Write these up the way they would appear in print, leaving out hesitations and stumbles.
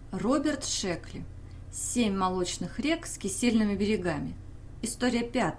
Роберт Шекли. 7 молочных рек с кисельными берегами. История 5.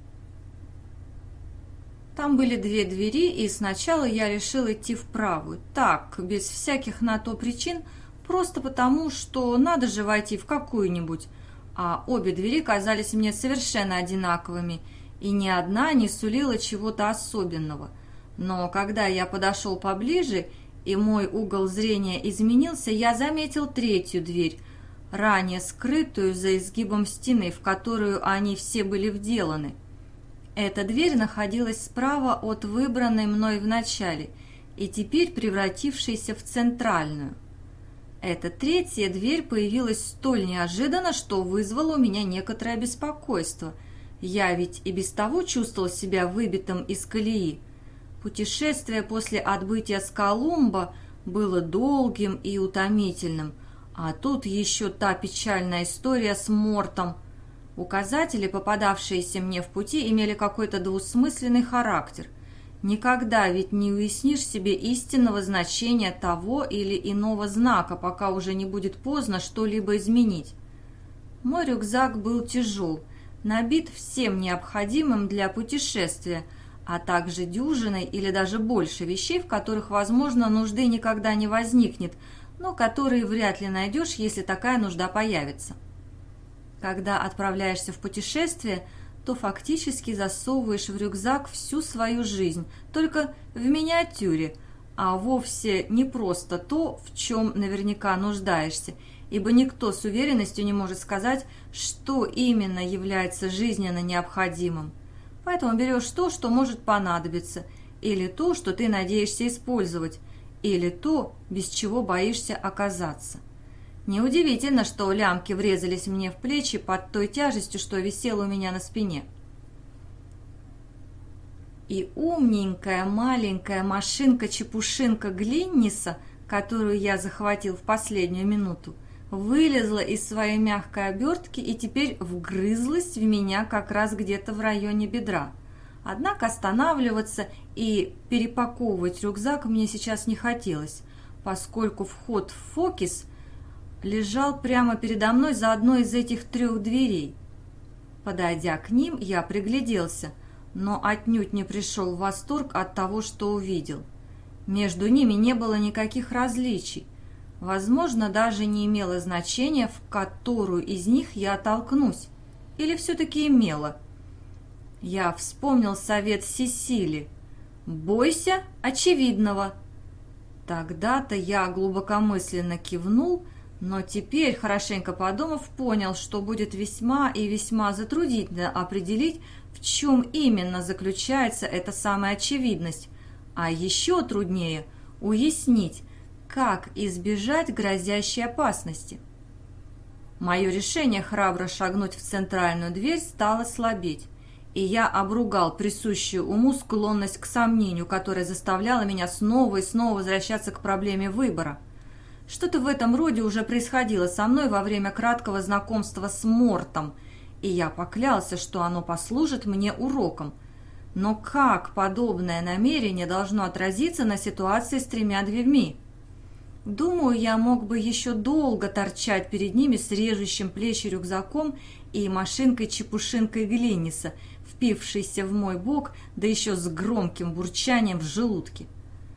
Там были 2 двери, и сначала я решил идти в правую. Так, без всяких на то причин, просто потому, что надо же войти в какую-нибудь. А обе двери казались мне совершенно одинаковыми, и ни одна не сулила чего-то особенного. Но когда я подошел поближе, и мой угол зрения изменился, я заметил 3-ю дверь, ранее скрытую за изгибом стены, в которую они все были вделаны. Эта дверь находилась справа от выбранной мной в начале и теперь превратившейся в центральную. Эта 3-я дверь появилась столь неожиданно, что вызвало у меня некоторое беспокойство. Я ведь и без того чувствовал себя выбитым из колеи. Путешествие после отбытия с Колумба было долгим и утомительным, а тут еще та печальная история с Мортом. Указатели, попадавшиеся мне в пути, имели какой-то двусмысленный характер. Никогда ведь не уяснишь себе истинного значения того или иного знака, пока уже не будет поздно что-либо изменить. Мой рюкзак был тяжел, набит всем необходимым для путешествия, а также дюжиной или даже больше вещей, в которых, возможно, нужды никогда не возникнет, но которые вряд ли найдешь, если такая нужда появится. Когда отправляешься в путешествие, то фактически засовываешь в рюкзак всю свою жизнь, только в миниатюре, а вовсе не просто то, в чем наверняка нуждаешься, ибо никто с уверенностью не может сказать, что именно является жизненно необходимым. Поэтому берешь то, что может понадобиться, или то, что ты надеешься использовать, или то, без чего боишься оказаться. Неудивительно, что лямки врезались мне в плечи под той тяжестью, что висела у меня на спине. И умненькая маленькая машинка-чепушинка Глинниса, которую я захватил в последнюю минуту, вылезла из своей мягкой обертки и теперь вгрызлась в меня как раз где-то в районе бедра. Однако останавливаться и перепаковывать рюкзак мне сейчас не хотелось, поскольку вход в Фокис лежал прямо передо мной за одной из этих 3 дверей. Подойдя к ним, я пригляделся, но отнюдь не пришел в восторг от того, что увидел. Между ними не было никаких различий. Возможно, даже не имело значения, в которую из них я толкнусь. Или все-таки имело. Я вспомнил совет Сесили: «Бойся очевидного». Тогда-то я глубокомысленно кивнул, но теперь, хорошенько подумав, понял, что будет весьма и весьма затруднительно определить, в чем именно заключается эта самая очевидность, а еще труднее уяснить, как избежать грозящей опасности. Мое решение храбро шагнуть в центральную дверь стало слабеть, и я обругал присущую уму склонность к сомнению, которая заставляла меня снова и снова возвращаться к проблеме выбора. Что-то в этом роде уже происходило со мной во время краткого знакомства с Мортом, и я поклялся, что оно послужит мне уроком. Но как подобное намерение должно отразиться на ситуации с 3 дверьми? Думаю, я мог бы еще долго торчать перед ними с режущим плечи рюкзаком и машинкой-чепушинкой Глинниса, впившейся в мой бок, да еще с громким бурчанием в желудке.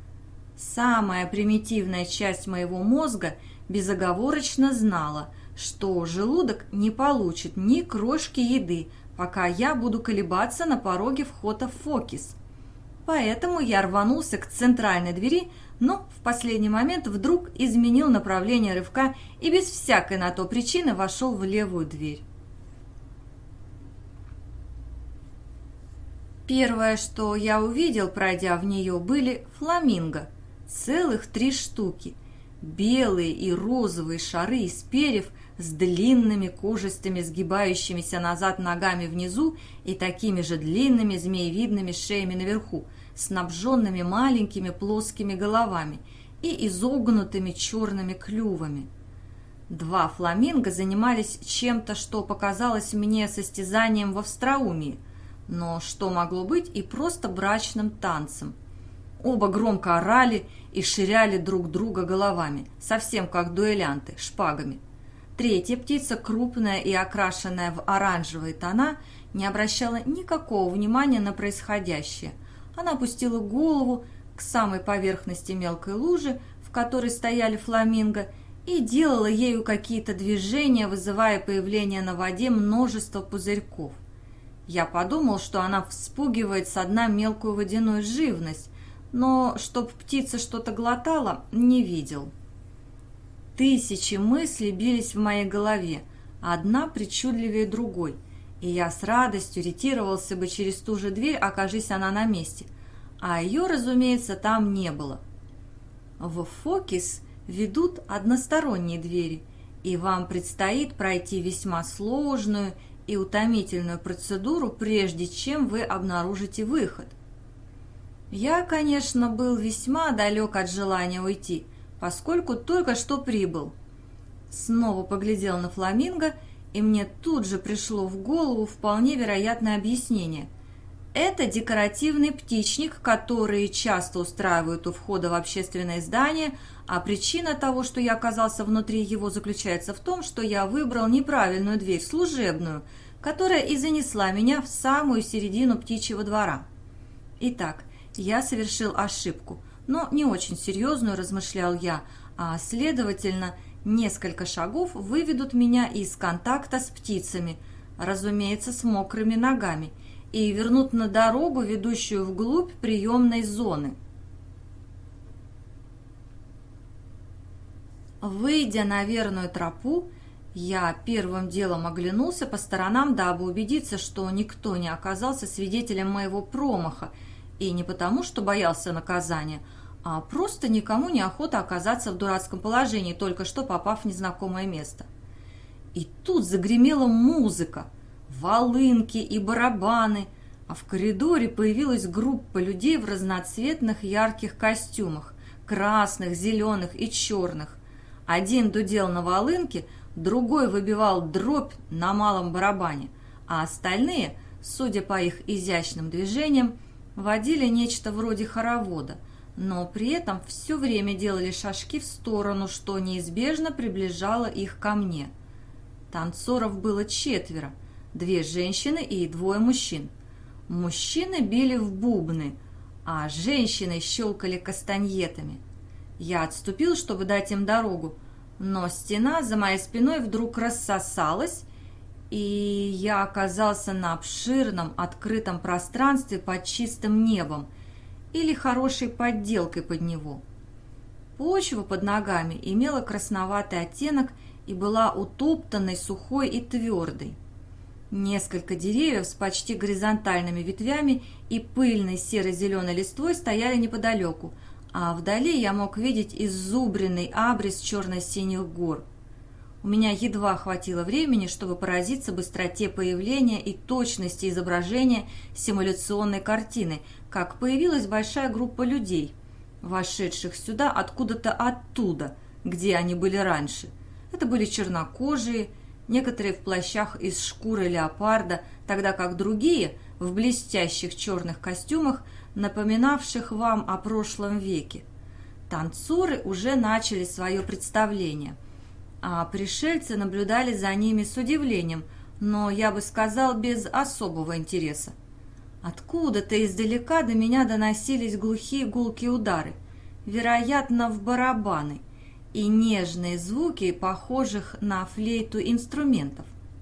Самая примитивная часть моего мозга безоговорочно знала, что желудок не получит ни крошки еды, пока я буду колебаться на пороге входа в Фокис. Поэтому я рванулся к центральной двери, но в последний момент вдруг изменил направление рывка и без всякой на то причины вошел в левую дверь. Первое, что я увидел, пройдя в нее, были фламинго. Целых 3 штуки. Белые и розовые шары из перьев с длинными кожистыми сгибающимися назад ногами внизу и такими же длинными змеевидными шеями наверху, снабженными маленькими плоскими головами и изогнутыми черными клювами. 2 фламинго занимались чем-то, что показалось мне состязанием в остроумии, но что могло быть и просто брачным танцем. Оба громко орали и ширяли друг друга головами, совсем как дуэлянты, шпагами. Третья птица, крупная и окрашенная в оранжевые тона, не обращала никакого внимания на происходящее. Она опустила голову к самой поверхности мелкой лужи, в которой стояли фламинго, и делала ею какие-то движения, вызывая появление на воде множества пузырьков. Я подумал, что она вспугивает со дна мелкую водяную живность, но чтоб птица что-то глотала, не видел. Тысячи мыслей бились в моей голове, одна причудливее другой, и я с радостью ретировался бы через ту же дверь, окажись она на месте, а ее, разумеется, там не было. В Фокис ведут односторонние двери, и вам предстоит пройти весьма сложную и утомительную процедуру, прежде чем вы обнаружите выход. Я, конечно, был весьма далек от желания уйти, поскольку только что прибыл. Снова поглядел на фламинго, и мне тут же пришло в голову вполне вероятное объяснение. Это декоративный птичник, который часто устраивают у входа в общественное здание, а причина того, что я оказался внутри его, заключается в том, что я выбрал неправильную дверь, служебную, которая и занесла меня в самую середину птичьего двора. Итак, я совершил ошибку, но не очень серьезную, размышлял я, а, следовательно, несколько шагов выведут меня из контакта с птицами, разумеется, с мокрыми ногами, и вернут на дорогу, ведущую вглубь приемной зоны. Выйдя на верную тропу, я первым делом оглянулся по сторонам, дабы убедиться, что никто не оказался свидетелем моего промаха, и не потому, что боялся наказания, а просто никому не охота оказаться в дурацком положении, только что попав в незнакомое место. И тут загремела музыка, волынки и барабаны, а в коридоре появилась группа людей в разноцветных ярких костюмах, красных, зеленых и черных. Один дудел на волынке, другой выбивал дробь на малом барабане, а остальные, судя по их изящным движениям, водили нечто вроде хоровода, но при этом все время делали шажки в сторону, что неизбежно приближало их ко мне. Танцоров было 4, 2 женщины и 2 мужчин. Мужчины били в бубны, а женщины щелкали кастаньетами. Я отступил, чтобы дать им дорогу, но стена за моей спиной вдруг рассосалась, и я оказался на обширном открытом пространстве под чистым небом или хорошей подделкой под него. Почва под ногами имела красноватый оттенок и была утоптанной, сухой и твердой. Несколько деревьев с почти горизонтальными ветвями и пыльной серо-зеленой листвой стояли неподалеку, а вдали я мог видеть иззубренный абрис черно-синих гор. У меня едва хватило времени, чтобы поразиться быстроте появления и точности изображения симуляционной картины, как появилась большая группа людей, вошедших сюда откуда-то оттуда, где они были раньше. Это были чернокожие, некоторые в плащах из шкуры леопарда, тогда как другие в блестящих черных костюмах, напоминавших вам о прошлом веке. Танцоры уже начали свое представление, а пришельцы наблюдали за ними с удивлением, но, я бы сказал, без особого интереса. Откуда-то издалека до меня доносились глухие гулкие удары, вероятно, в барабаны, и нежные звуки, похожих на флейту инструментов.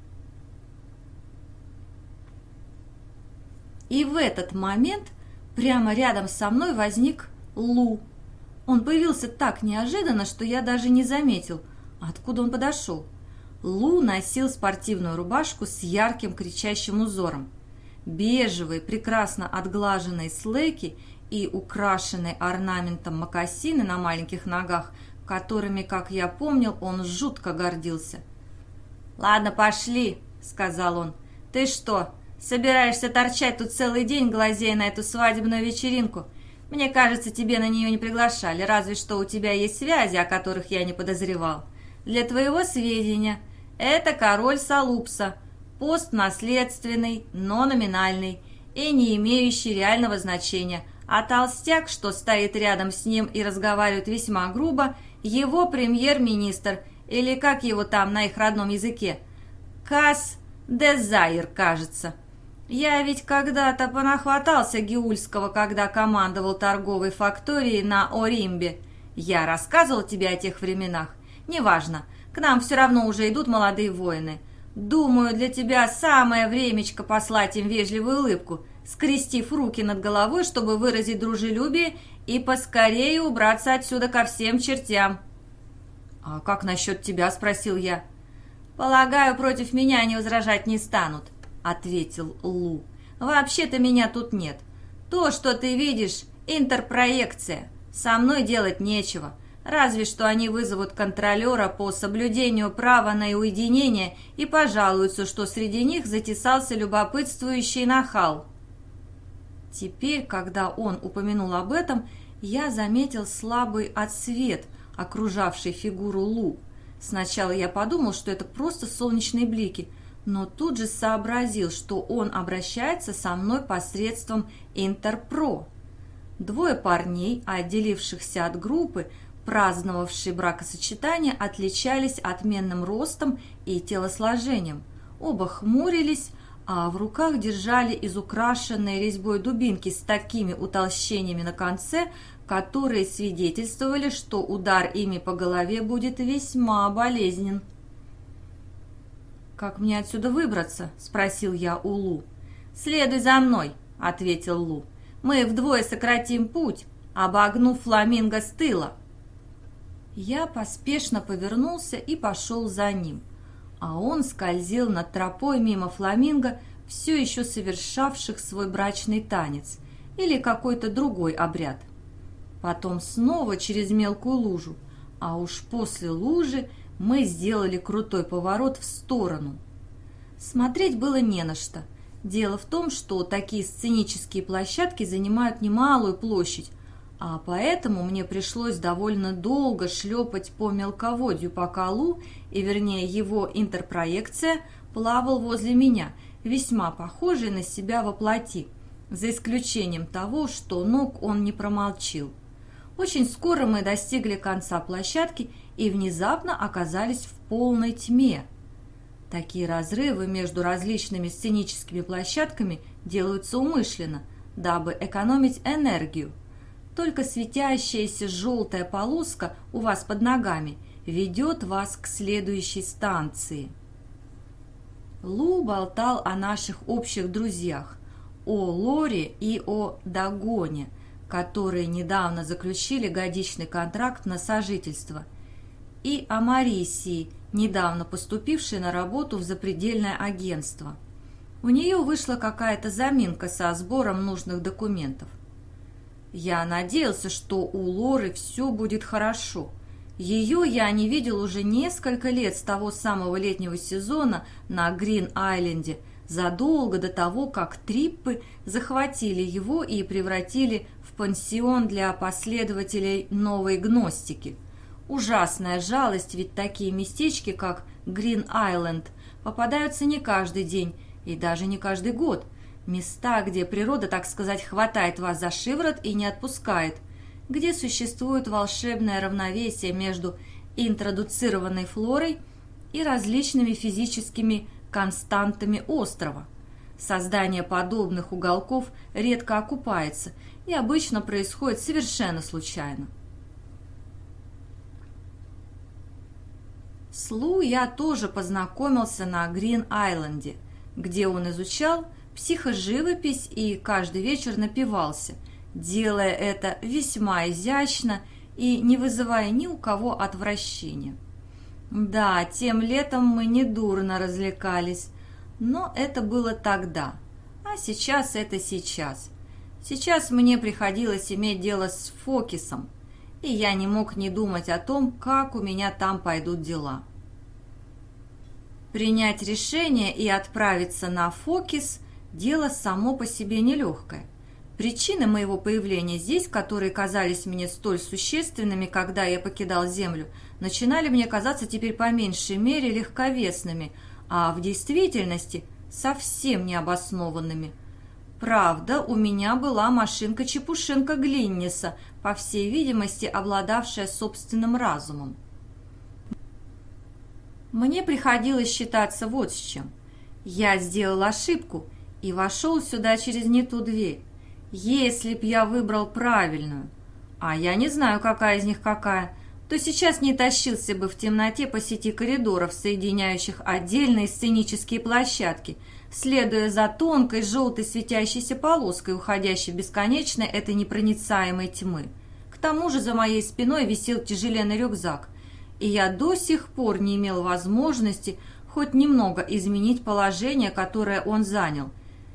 И в этот момент прямо рядом со мной возник Лу. Он появился так неожиданно, что я даже не заметил, откуда он подошел. Лу носил спортивную рубашку с ярким кричащим узором. Бежевые, прекрасно отглаженные слэки и украшенные орнаментом мокасины на маленьких ногах, которыми, как я помнил, он жутко гордился. «Ладно, пошли», — сказал он. «Ты что, собираешься торчать тут целый день, глазея на эту свадебную вечеринку? Мне кажется, тебе на нее не приглашали, разве что у тебя есть связи, о которых я не подозревал. Для твоего сведения, это король Салупса, пост наследственный, но номинальный и не имеющий реального значения, а толстяк, что стоит рядом с ним и разговаривает весьма грубо, его премьер-министр, или как его там на их родном языке, Кас Дезайр, кажется. Я ведь когда-то понахватался Геульского, когда командовал торговой факторией на Оримбе. Я рассказывал тебе о тех временах? Неважно, к нам все равно уже идут молодые воины. Думаю, для тебя самое времечко послать им вежливую улыбку, скрестив руки над головой, чтобы выразить дружелюбие и поскорее убраться отсюда ко всем чертям». «А как насчет тебя?» – спросил я. «Полагаю, против меня они возражать не станут», – ответил Лу. «Вообще-то меня тут нет. То, что ты видишь, интерпроекция. Со мной делать нечего. Разве что они вызовут контролера по соблюдению права на уединение и пожалуются, что среди них затесался любопытствующий нахал». Теперь, когда он упомянул об этом, я заметил слабый отсвет, окружавший фигуру Лу. Сначала я подумал, что это просто солнечные блики, но тут же сообразил, что он обращается со мной посредством Интерпро. Двое парней, отделившихся от группы, праздновавшие бракосочетание, отличались отменным ростом и телосложением. Оба хмурились, а в руках держали изукрашенные резьбой дубинки с такими утолщениями на конце, которые свидетельствовали, что удар ими по голове будет весьма болезнен. «Как мне отсюда выбраться?» – спросил я у Лу. «Следуй за мной», – ответил Лу. «Мы вдвое сократим путь, обогнув фламинго с тыла». Я поспешно повернулся и пошел за ним, а он скользил над тропой мимо фламинго, все еще совершавших свой брачный танец или какой-то другой обряд. Потом снова через мелкую лужу, а уж после лужи мы сделали крутой поворот в сторону. Смотреть было не на что. Дело в том, что такие сценические площадки занимают немалую площадь, а поэтому мне пришлось довольно долго шлепать по мелководью, пока Лу, и вернее его интерпроекция, плавал возле меня, весьма похожий на себя во плоти, за исключением того, что ног он не промолчил. Очень скоро мы достигли конца площадки и внезапно оказались в полной тьме. Такие разрывы между различными сценическими площадками делаются умышленно, дабы экономить энергию. Только светящаяся желтая полоска у вас под ногами ведет вас к следующей станции. Лу болтал о наших общих друзьях, о Лоре и о Дагоне, которые недавно заключили годичный контракт на сожительство, и о Марисии, недавно поступившей на работу в запредельное агентство. У нее вышла какая-то заминка со сбором нужных документов. Я надеялся, что у Лоры все будет хорошо. Ее я не видел уже несколько лет с того самого летнего сезона на Грин-Айленде, задолго до того, как триппы захватили его и превратили в пансион для последователей новой гностики. Ужасная жалость, ведь такие местечки, как Грин-Айленд, попадаются не каждый день и даже не каждый год. Места, где природа, так сказать, хватает вас за шиворот и не отпускает, где существует волшебное равновесие между интродуцированной флорой и различными физическими константами острова. Создание подобных уголков редко окупается и обычно происходит совершенно случайно. С Лу я тоже познакомился на Грин-Айленде, где он изучал психоживопись и каждый вечер напивался, делая это весьма изящно и не вызывая ни у кого отвращения. Да, тем летом мы недурно развлекались, но это было тогда, а сейчас это сейчас. Сейчас мне приходилось иметь дело с Фокисом, и я не мог не думать о том, как у меня там пойдут дела. Принять решение и отправиться на Фокис – дело само по себе нелегкое. Причины моего появления здесь, которые казались мне столь существенными, когда я покидал Землю, начинали мне казаться теперь по меньшей мере легковесными, а в действительности совсем необоснованными. Правда, у меня была машинка-чепушинка Глинниса, по всей видимости, обладавшая собственным разумом. Мне приходилось считаться вот с чем. Я сделал ошибку и вошел сюда через не ту дверь. Если б я выбрал правильную, а я не знаю, какая из них какая, то сейчас не тащился бы в темноте по сети коридоров, соединяющих отдельные сценические площадки, следуя за тонкой желтой светящейся полоской, уходящей в бесконечной этой непроницаемой тьмы. К тому же за моей спиной висел тяжеленный рюкзак, и я до сих пор не имел возможности хоть немного изменить положение, которое он занял.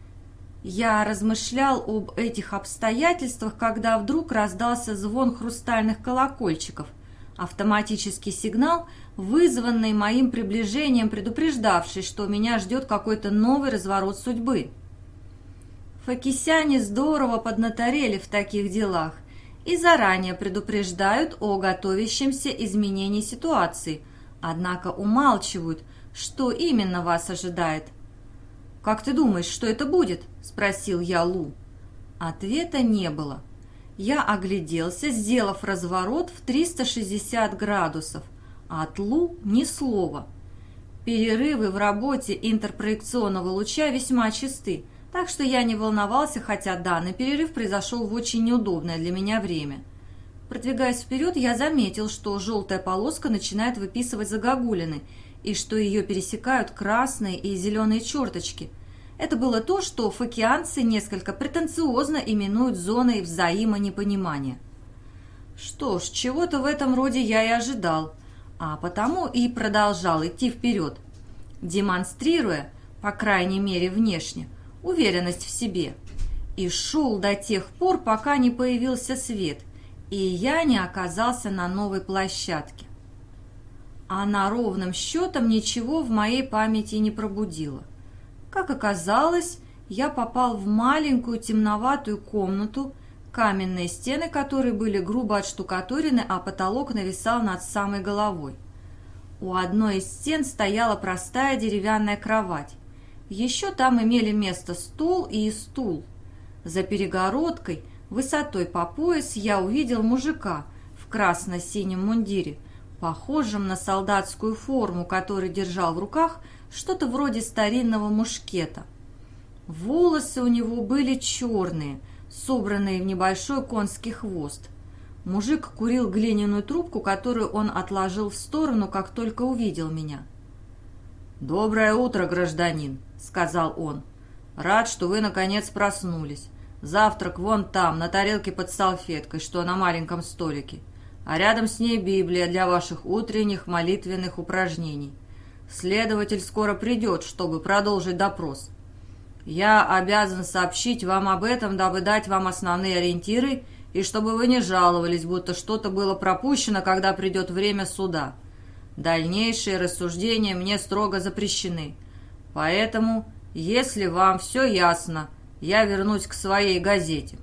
Я размышлял об этих обстоятельствах, когда вдруг раздался звон хрустальных колокольчиков, автоматический сигнал, вызванный моим приближением, предупреждавший, что меня ждет какой-то новый разворот судьбы. Факисяне здорово поднаторели в таких делах и заранее предупреждают о готовящемся изменении ситуации, однако умалчивают, что именно вас ожидает. «Как ты думаешь, что это будет?» – спросил я Лу. Ответа не было. Я огляделся, сделав разворот в 360 градусов, а от Лу ни слова. Перерывы в работе интерпроекционного луча весьма часты, так что я не волновался, хотя данный перерыв произошел в очень неудобное для меня время. Продвигаясь вперед, я заметил, что желтая полоска начинает выписывать загогулины, и что ее пересекают красные и зеленые черточки. Это было то, что факианцы несколько претенциозно именуют зоной взаимонепонимания. Что ж, чего-то в этом роде я и ожидал, а потому и продолжал идти вперед, демонстрируя, по крайней мере внешне, уверенность в себе, и шел до тех пор, пока не появился свет, и я не оказался на новой площадке. Она ровным счетом ничего в моей памяти не пробудила. Как оказалось, я попал в маленькую темноватую комнату, каменные стены которой были грубо отштукатурены, а потолок нависал над самой головой. У одной из стен стояла простая деревянная кровать. Еще там имели место стол и стул. За перегородкой, высотой по пояс, я увидел мужика в красно-синем мундире, похожем на солдатскую форму, который держал в руках что-то вроде старинного мушкета. Волосы у него были черные, собранные в небольшой конский хвост. Мужик курил глиняную трубку, которую он отложил в сторону, как только увидел меня. «Доброе утро, гражданин», — сказал он. «Рад, что вы, наконец, проснулись. Завтрак вон там, на тарелке под салфеткой, что на маленьком столике. А рядом с ней Библия для ваших утренних молитвенных упражнений. Следователь скоро придет, чтобы продолжить допрос. Я обязан сообщить вам об этом, дабы дать вам основные ориентиры, и чтобы вы не жаловались, будто что-то было пропущено, когда придет время суда. Дальнейшие рассуждения мне строго запрещены. Поэтому, если вам все ясно, я вернусь к своей газете».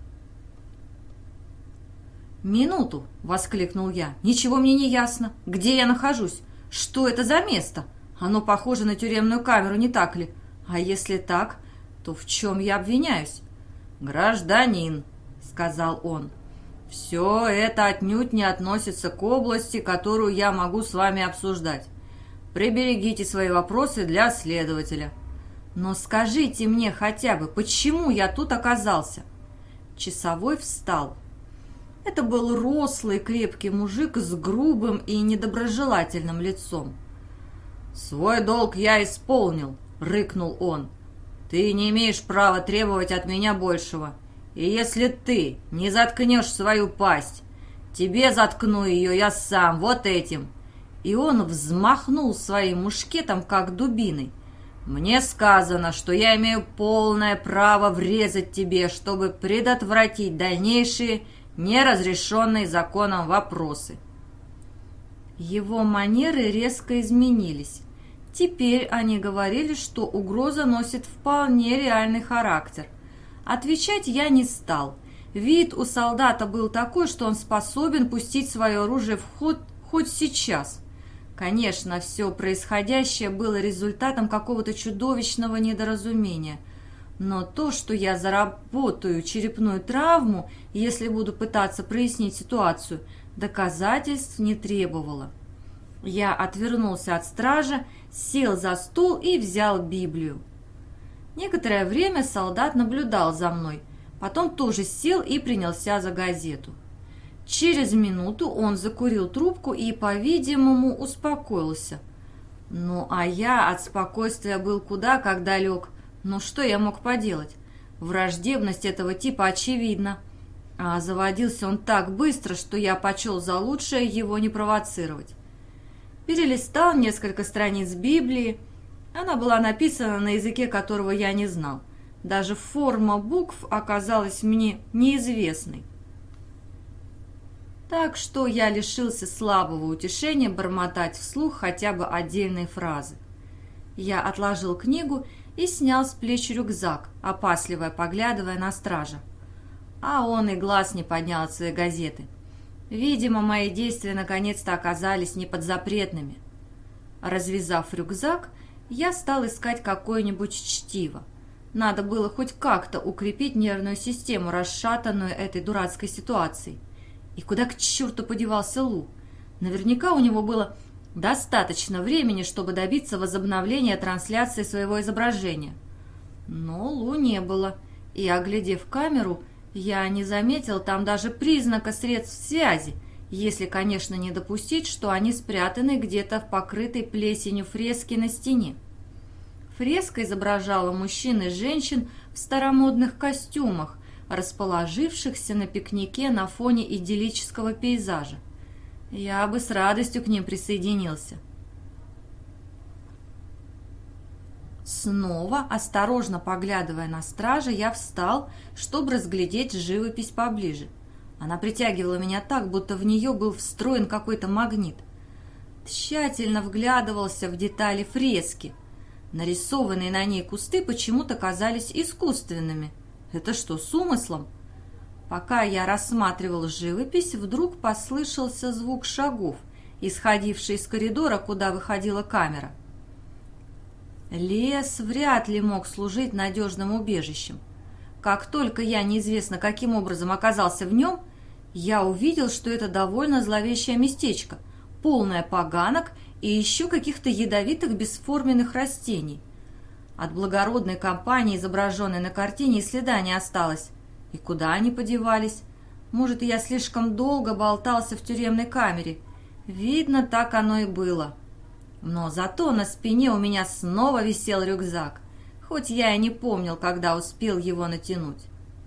«Минуту!» — воскликнул я. «Ничего мне не ясно. Где я нахожусь? Что это за место? Оно похоже на тюремную камеру, не так ли? А если так, то в чем я обвиняюсь?» «Гражданин», — сказал он, — «все это отнюдь не относится к области, которую я могу с вами обсуждать. Приберегите свои вопросы для следователя». «Но скажите мне хотя бы, почему я тут оказался?» Часовой встал. Это был рослый, крепкий мужик с грубым и недоброжелательным лицом. «Свой долг я исполнил», — рыкнул он. «Ты не имеешь права требовать от меня большего. И если ты не заткнешь свою пасть, тебе заткну ее я сам вот этим». И он взмахнул своим мушкетом, как дубиной. «Мне сказано, что я имею полное право врезать тебе, чтобы предотвратить дальнейшие неразрешенные законом вопросы». Его манеры резко изменились. Теперь они говорили, что угроза носит вполне реальный характер. Отвечать я не стал. Вид у солдата был такой, что он способен пустить свое оружие в ход хоть сейчас. Конечно, все происходящее было результатом какого-то чудовищного недоразумения. Но то, что я заработаю черепную травму, если буду пытаться прояснить ситуацию, доказательств не требовало. Я отвернулся от стража, сел за стул и взял Библию. Некоторое время солдат наблюдал за мной, потом тоже сел и принялся за газету. Через минуту он закурил трубку и, по-видимому, успокоился. Ну, а я от спокойствия был куда как далек. Но что я мог поделать? Враждебность этого типа очевидна. А заводился он так быстро, что я почел за лучшее его не провоцировать. Перелистал несколько страниц Библии. Она была написана на языке, которого я не знал. Даже форма букв оказалась мне неизвестной. Так что я лишился слабого утешения бормотать вслух хотя бы отдельные фразы. Я отложил книгу и снял с плеч рюкзак, опасливо поглядывая на стража. А он и глаз не поднял от своей газеты. Видимо, мои действия наконец-то оказались неподзапретными. Развязав рюкзак, я стал искать какое-нибудь чтиво. Надо было хоть как-то укрепить нервную систему, расшатанную этой дурацкой ситуацией. И куда к черту подевался Лу? Наверняка у него было достаточно времени, чтобы добиться возобновления трансляции своего изображения. Но Лу не было, и, оглядев камеру, я не заметил там даже признака средств связи, если, конечно, не допустить, что они спрятаны где-то в покрытой плесенью фреске на стене. Фреска изображала мужчин и женщин в старомодных костюмах, расположившихся на пикнике на фоне идиллического пейзажа. Я бы с радостью к ним присоединился. Снова, осторожно поглядывая на стража, я встал, чтобы разглядеть живопись поближе. Она притягивала меня так, будто в нее был встроен какой-то магнит. Тщательно вглядывался в детали фрески. Нарисованные на ней кусты почему-то казались искусственными. Это что, с умыслом? Пока я рассматривал живопись, вдруг послышался звук шагов, исходивший из коридора, куда выходила камера. Лес вряд ли мог служить надежным убежищем. Как только я неизвестно каким образом оказался в нем, я увидел, что это довольно зловещее местечко, полное поганок и еще каких-то ядовитых бесформенных растений. От благородной компании, изображенной на картине, и следа не осталось. И куда они подевались? Может, я слишком долго болтался в тюремной камере? Видно, так оно и было. Но зато на спине у меня снова висел рюкзак, хоть я и не помнил, когда успел его натянуть.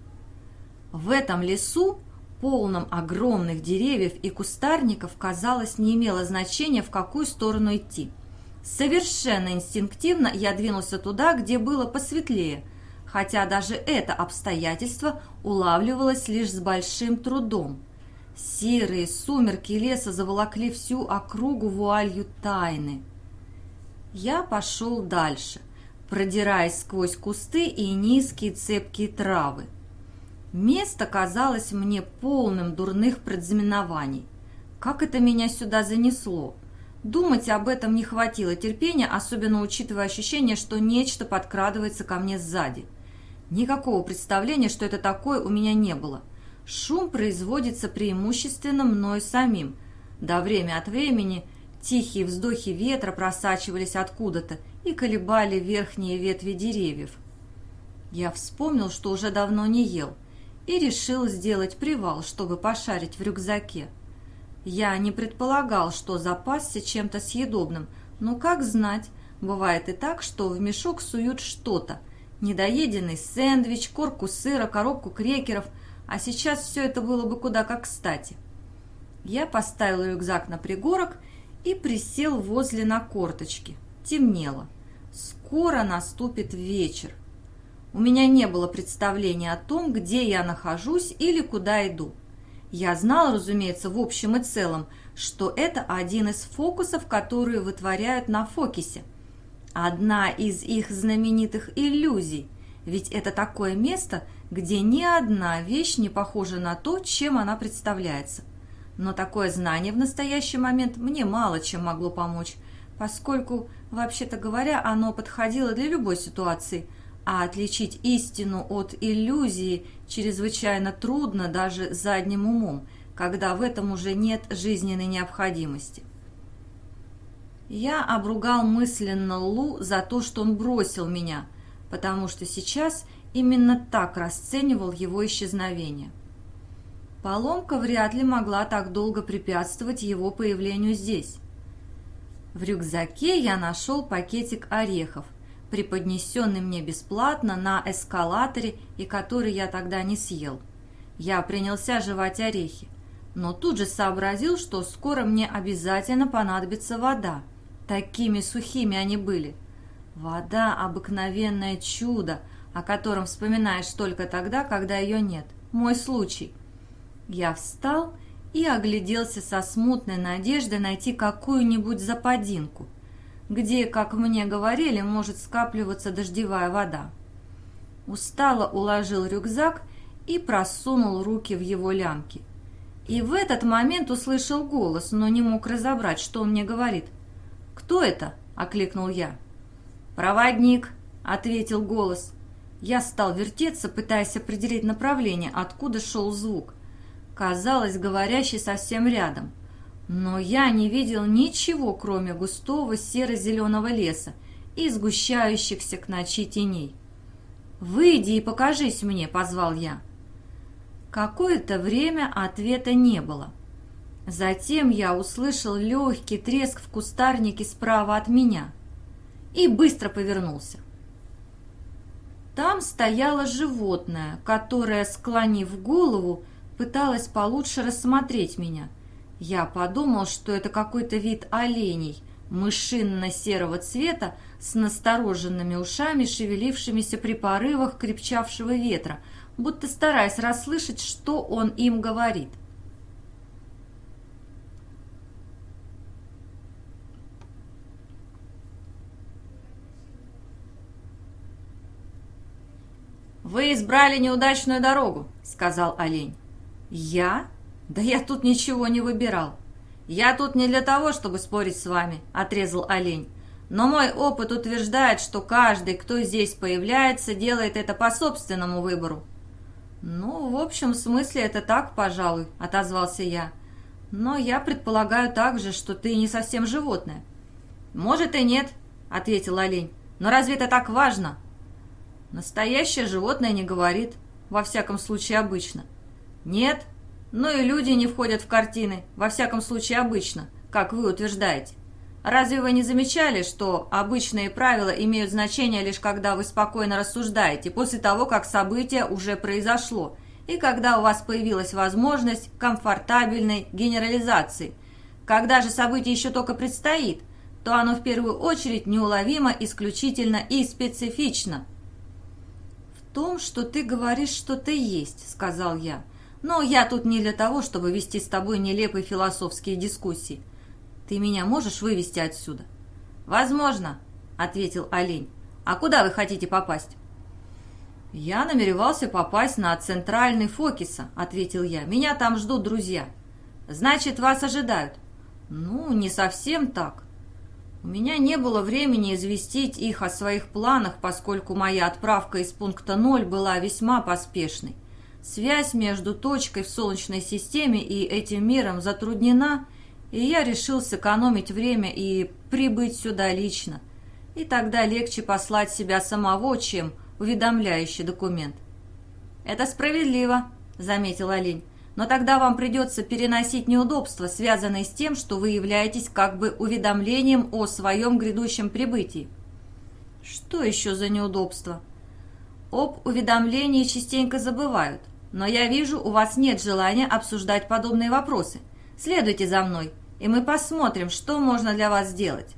В этом лесу, полном огромных деревьев и кустарников, казалось, не имело значения, в какую сторону идти. Совершенно инстинктивно я двинулся туда, где было посветлее, хотя даже это обстоятельство улавливалось лишь с большим трудом. Серые сумерки леса заволокли всю округу вуалью тайны. Я пошел дальше, продираясь сквозь кусты и низкие цепкие травы. Место казалось мне полным дурных предзнаменований. Как это меня сюда занесло? Думать об этом не хватило терпения, особенно учитывая ощущение, что нечто подкрадывается ко мне сзади. Никакого представления, что это такое, у меня не было. Шум производится преимущественно мною самим. Да время от времени тихие вздохи ветра просачивались откуда-то и колебали верхние ветви деревьев. Я вспомнил, что уже давно не ел, и решил сделать привал, чтобы пошарить в рюкзаке. Я не предполагал, что запасся чем-то съедобным, но как знать, бывает и так, что в мешок суют что-то. Недоеденный сэндвич, корку сыра, коробку крекеров, а сейчас все это было бы куда как кстати. Я поставил рюкзак на пригорок и присел возле на корточки. Темнело. Скоро наступит вечер. У меня не было представления о том, где я нахожусь или куда иду. Я знал, разумеется, в общем и целом, что это один из фокусов, которые вытворяют на Фокисе. Одна из их знаменитых иллюзий, ведь это такое место, где ни одна вещь не похожа на то, чем она представляется. Но такое знание в настоящий момент мне мало чем могло помочь, поскольку, вообще-то говоря, оно подходило для любой ситуации, а отличить истину от иллюзии чрезвычайно трудно даже задним умом, когда в этом уже нет жизненной необходимости. Я обругал мысленно Лу за то, что он бросил меня, потому что сейчас именно так расценивал его исчезновение. Поломка вряд ли могла так долго препятствовать его появлению здесь. В рюкзаке я нашел пакетик орехов, преподнесенный мне бесплатно на эскалаторе и который я тогда не съел. Я принялся жевать орехи, но тут же сообразил, что скоро мне обязательно понадобится вода. Такими сухими они были. Вода – обыкновенное чудо, о котором вспоминаешь только тогда, когда ее нет. Мой случай. Я встал и огляделся со смутной надеждой найти какую-нибудь западинку, где, как мне говорили, может скапливаться дождевая вода. Устало уложил рюкзак и просунул руки в его лямки. И в этот момент услышал голос, но не мог разобрать, что он мне говорит. «Кто это?» – окликнул я. «Проводник», – ответил голос. Я стал вертеться, пытаясь определить направление, откуда шел звук. Казалось, говорящий совсем рядом. Но я не видел ничего, кроме густого серо-зеленого леса и сгущающихся к ночи теней. «Выйди и покажись мне», – позвал я. Какое-то время ответа не было. Затем я услышал легкий треск в кустарнике справа от меня и быстро повернулся. Там стояло животное, которое, склонив голову, пыталось получше рассмотреть меня. Я подумал, что это какой-то вид оленей, мышинно-серого цвета, с настороженными ушами, шевелившимися при порывах крепчавшего ветра, будто стараясь расслышать, что он им говорит. «Вы избрали неудачную дорогу», — сказал олень. «Я? Да я тут ничего не выбирал. Я тут не для того, чтобы спорить с вами», — отрезал олень. «Но мой опыт утверждает, что каждый, кто здесь появляется, делает это по собственному выбору». «Ну, в общем смысле это так, пожалуй», — отозвался я. «Но я предполагаю также, что ты не совсем животное». «Может и нет», — ответил олень. «Но разве это так важно?» «Настоящее животное не говорит, во всяком случае обычно». «Нет, но и люди не входят в картины, во всяком случае обычно, как вы утверждаете. Разве вы не замечали, что обычные правила имеют значение лишь когда вы спокойно рассуждаете, после того, как событие уже произошло, и когда у вас появилась возможность комфортабельной генерализации? Когда же событие еще только предстоит, то оно в первую очередь неуловимо, исключительно и специфично». «В том, что ты говоришь, что-то есть», — сказал я. «Но я тут не для того, чтобы вести с тобой нелепые философские дискуссии. Ты меня можешь вывести отсюда?» «Возможно», — ответил олень. «А куда вы хотите попасть?» «Я намеревался попасть на центральный Фокиса», — ответил я. «Меня там ждут друзья». «Значит, вас ожидают?» «Ну, не совсем так. У меня не было времени известить их о своих планах, поскольку моя отправка из пункта 0 была весьма поспешной. Связь между точкой в Солнечной системе и этим миром затруднена, и я решил сэкономить время и прибыть сюда лично. И тогда легче послать себя самого, чем уведомляющий документ». «Это справедливо», — заметил олень. «Но тогда вам придется переносить неудобства, связанные с тем, что вы являетесь как бы уведомлением о своем грядущем прибытии». «Что еще за неудобства?» «Об уведомлении частенько забывают, но я вижу, у вас нет желания обсуждать подобные вопросы. Следуйте за мной, и мы посмотрим, что можно для вас сделать».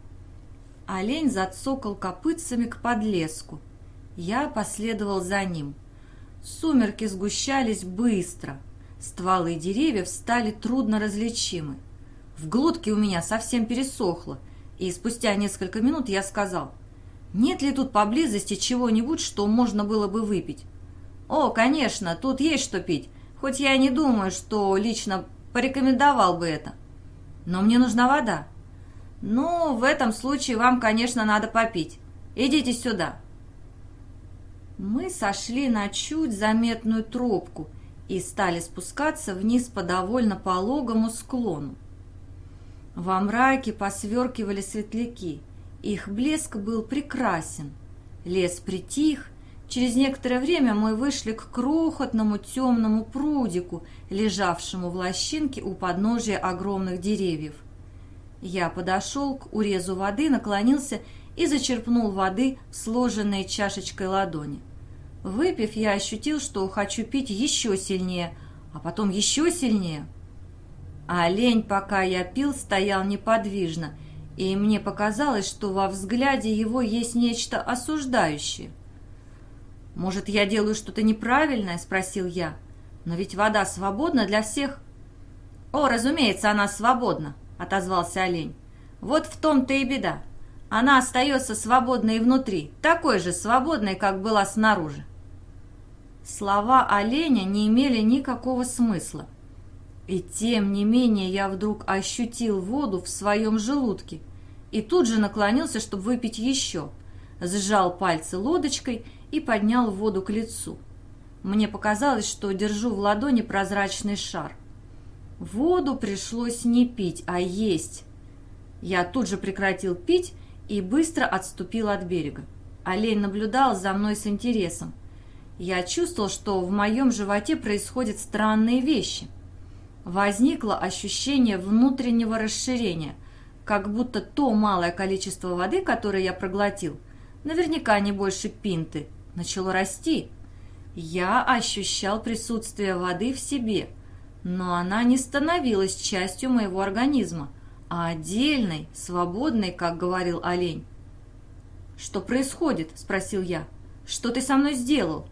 Олень зацокал копытцами к подлеску. Я последовал за ним. Сумерки сгущались быстро. Стволы деревьев стали трудно различимы. В глотке у меня совсем пересохло, и спустя несколько минут я сказал: «Нет ли тут поблизости чего-нибудь, что можно было бы выпить?» «О, конечно, тут есть что пить, хоть я и не думаю, что лично порекомендовал бы это. Но мне нужна вода». «Ну, в этом случае вам, конечно, надо попить. Идите сюда». Мы сошли на чуть заметную тропку и стали спускаться вниз по довольно пологому склону. Во мраке посверкивали светляки, их блеск был прекрасен. Лес притих. Через некоторое время мы вышли к крохотному темному прудику, лежавшему в лощинке у подножия огромных деревьев. Я подошел к урезу воды, наклонился и зачерпнул воды в сложенные чашечкой ладони. Выпив, я ощутил, что хочу пить еще сильнее, а потом еще сильнее. А олень, пока я пил, стоял неподвижно, и мне показалось, что во взгляде его есть нечто осуждающее. «Может, я делаю что-то неправильное?» – спросил я. «Но ведь вода свободна для всех». «О, разумеется, она свободна», – отозвался олень. «Вот в том-то и беда. Она остается свободной и внутри, такой же свободной, как была снаружи». Слова оленя не имели никакого смысла. И тем не менее я вдруг ощутил воду в своем желудке и тут же наклонился, чтобы выпить еще, сжал пальцы лодочкой и поднял воду к лицу. Мне показалось, что держу в ладони прозрачный шар. Воду пришлось не пить, а есть. Я тут же прекратил пить и быстро отступил от берега. Олень наблюдал за мной с интересом. Я чувствовал, что в моем животе происходят странные вещи. Возникло ощущение внутреннего расширения, как будто то малое количество воды, которое я проглотил, наверняка не больше пинты, начало расти. Я ощущал присутствие воды в себе, но она не становилась частью моего организма, а отдельной, свободной, как говорил олень. «Что происходит?» – спросил я. «Что ты со мной сделал?»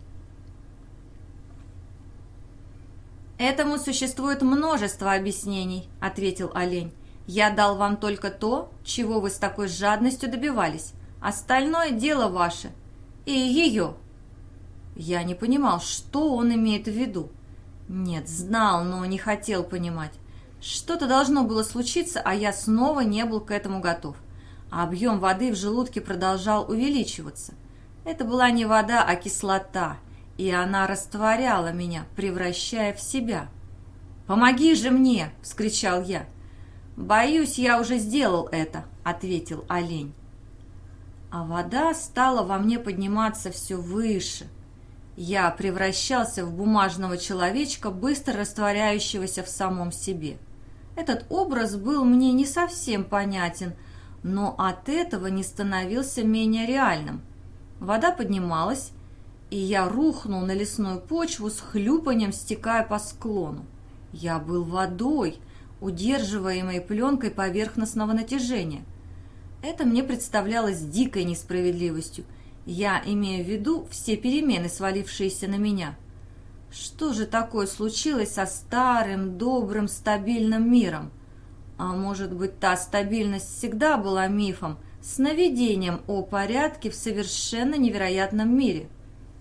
«Этому существует множество объяснений», – ответил олень. «Я дал вам только то, чего вы с такой жадностью добивались. Остальное дело ваше. И ее». Я не понимал, что он имеет в виду. Нет, знал, но не хотел понимать. Что-то должно было случиться, а я снова не был к этому готов. А объем воды в желудке продолжал увеличиваться. Это была не вода, а кислота, и она растворяла меня, превращая в себя. «Помоги же мне!» – вскричал я. «Боюсь, я уже сделал это», – ответил олень. А вода стала во мне подниматься все выше. Я превращался в бумажного человечка, быстро растворяющегося в самом себе. Этот образ был мне не совсем понятен, но от этого не становился менее реальным. Вода поднималась, и я рухнул на лесную почву с хлюпаньем, стекая по склону. Я был водой, удерживаемой пленкой поверхностного натяжения. Это мне представлялось дикой несправедливостью. Я имею в виду все перемены, свалившиеся на меня. Что же такое случилось со старым, добрым, стабильным миром? А может быть, та стабильность всегда была мифом, сновидением о порядке в совершенно невероятном мире?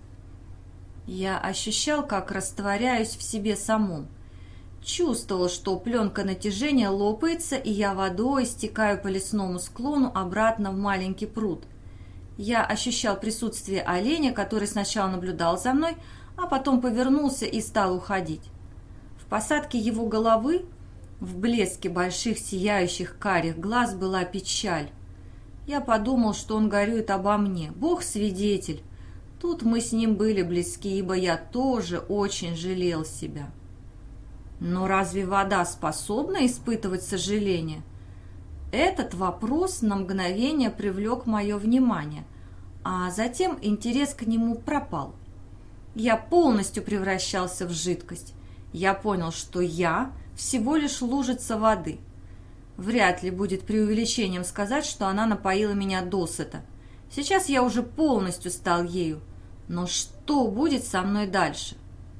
Я ощущал, как растворяюсь в себе самом. Чувствовал, что пленка натяжения лопается, и я водой стекаю по лесному склону обратно в маленький пруд. Я ощущал присутствие оленя, который сначала наблюдал за мной, а потом повернулся и стал уходить. В посадке его головы, в блеске больших сияющих карих глаз, была печаль. Я подумал, что он горюет обо мне. Бог свидетель. Тут мы с ним были близки, ибо я тоже очень жалел себя. Но разве вода способна испытывать сожаление? Этот вопрос на мгновение привлек мое внимание, а затем интерес к нему пропал. Я полностью превращался в жидкость. Я понял, что я всего лишь лужица воды. Вряд ли будет преувеличением сказать, что она напоила меня досыта. Сейчас я уже полностью стал ею. Но что будет со мной дальше?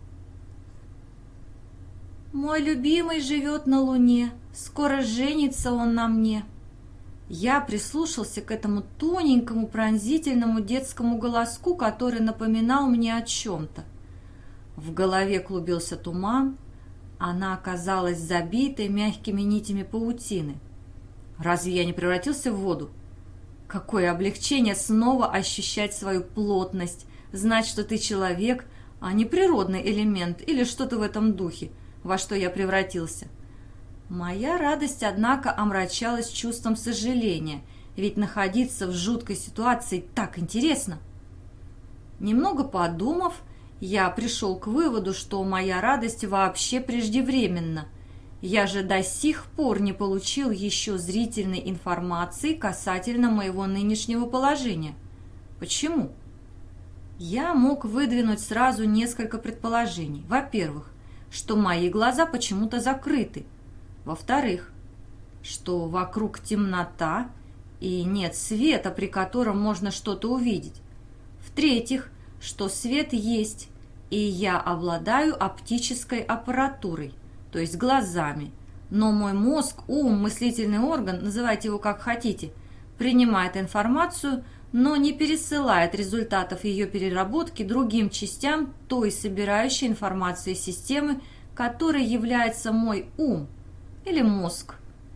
«Мой любимый живет на Луне, скоро женится он на мне». Я прислушался к этому тоненькому пронзительному детскому голоску, который напоминал мне о чем-то. В голове клубился туман, она оказалась забитой мягкими нитями паутины. Разве я не превратился в воду? Какое облегчение снова ощущать свою плотность, знать, что ты человек, а не природный элемент или что-то в этом духе, во что я превратился. Моя радость, однако, омрачалась чувством сожаления, ведь находиться в жуткой ситуации так интересно. Немного подумав, я пришел к выводу, что моя радость вообще преждевременна. Я же до сих пор не получил еще зрительной информации касательно моего нынешнего положения. Почему? Я мог выдвинуть сразу несколько предположений. Во-первых, что мои глаза почему-то закрыты. Во-вторых, что вокруг темнота и нет света, при котором можно что-то увидеть. В-третьих, что свет есть, и я обладаю оптической аппаратурой, то есть глазами, но мой мозг, ум, мыслительный орган, называйте его как хотите, принимает информацию, но не пересылает результатов ее переработки другим частям той собирающей информации системы, которой является мой ум или мозг.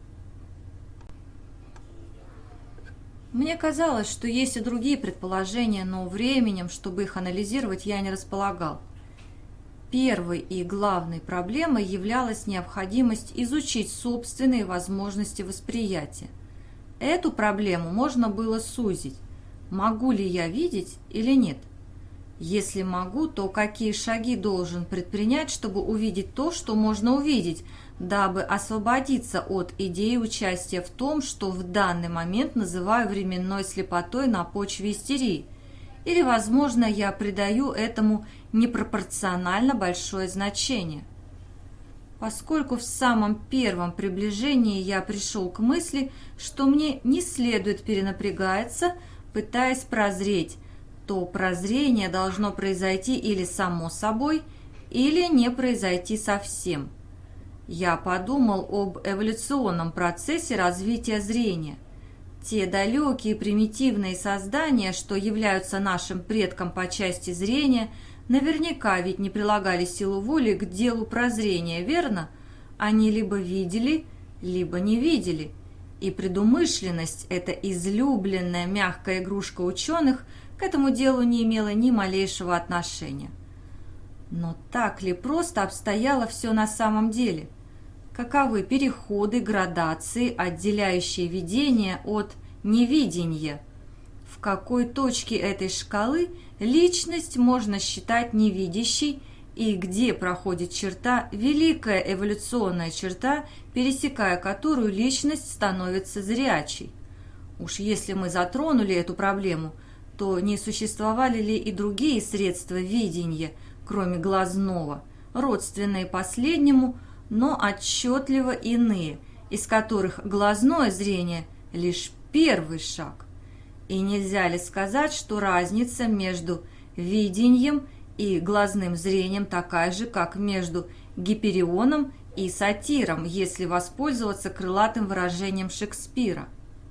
Мне казалось, что есть и другие предположения, но временем, чтобы их анализировать, я не располагал. Первой и главной проблемой являлась необходимость изучить собственные возможности восприятия. Эту проблему можно было сузить. Могу ли я видеть или нет? Если могу, то какие шаги должен предпринять, чтобы увидеть то, что можно увидеть, дабы освободиться от идеи участия в том, что в данный момент называю временной слепотой на почве истерии? Или, возможно, я придаю этому непропорционально большое значение? Поскольку в самом первом приближении я пришел к мысли, что мне не следует перенапрягаться, пытаясь прозреть, то прозрение должно произойти или само собой, или не произойти совсем. Я подумал об эволюционном процессе развития зрения. Те далекие примитивные создания, что являются нашим предком по части зрения, наверняка ведь не прилагали силу воли к делу прозрения, верно? Они либо видели, либо не видели. И предумышленность, эта излюбленная мягкая игрушка ученых, к этому делу не имела ни малейшего отношения. Но так ли просто обстояло все на самом деле? Каковы переходы, градации, отделяющие видение от невидения? В какой точке этой шкалы личность можно считать невидящей и где проходит черта, великая эволюционная черта, пересекая которую личность становится зрячей? Уж если мы затронули эту проблему, то не существовали ли и другие средства видения, кроме глазного, родственные последнему, но отчетливо иные, из которых глазное зрение – лишь первый шаг? И нельзя ли сказать, что разница между видением и глазным зрением такая же, как между Гиперионом и сатиром, если воспользоваться крылатым выражением Шекспира?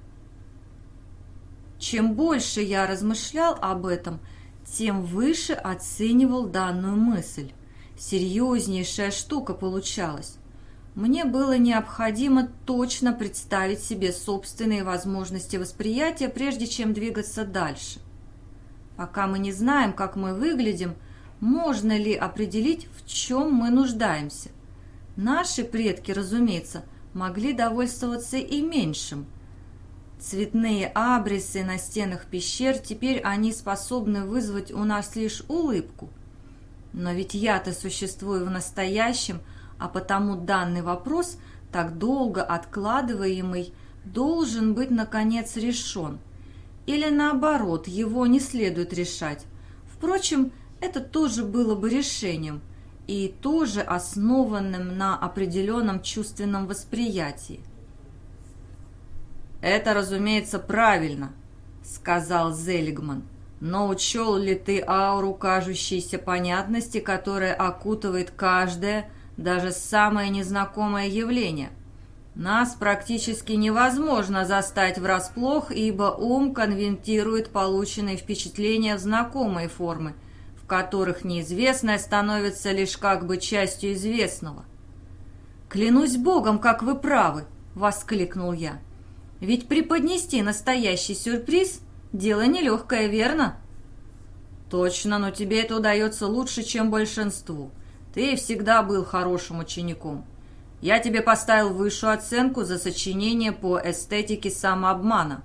Чем больше я размышлял об этом, тем выше оценивал данную мысль. Серьезнейшая штука получалась. Мне было необходимо точно представить себе собственные возможности восприятия, прежде чем двигаться дальше. Пока мы не знаем, как мы выглядим, можно ли определить, в чем мы нуждаемся? Наши предки, разумеется, могли довольствоваться и меньшим. Цветные абрисы на стенах пещер, теперь они способны вызвать у нас лишь улыбку. Но ведь я-то существую в настоящем, а потому данный вопрос, так долго откладываемый, должен быть наконец решен. Или наоборот, его не следует решать. Впрочем, это тоже было бы решением, и тоже основанным на определенном чувственном восприятии. «Это, разумеется, правильно», — сказал Зелигман. «Но учел ли ты ауру кажущейся понятности, которая окутывает каждое, даже самое незнакомое явление? Нас практически невозможно застать врасплох, ибо ум конвертирует полученные впечатления в знакомые формы, в которых неизвестное становится лишь как бы частью известного». «Клянусь Богом, как вы правы!» — воскликнул я. «Ведь преподнести настоящий сюрприз – дело нелегкое, верно?» «Точно, но тебе это удается лучше, чем большинству. Ты всегда был хорошим учеником. Я тебе поставил высшую оценку за сочинение по эстетике самообмана».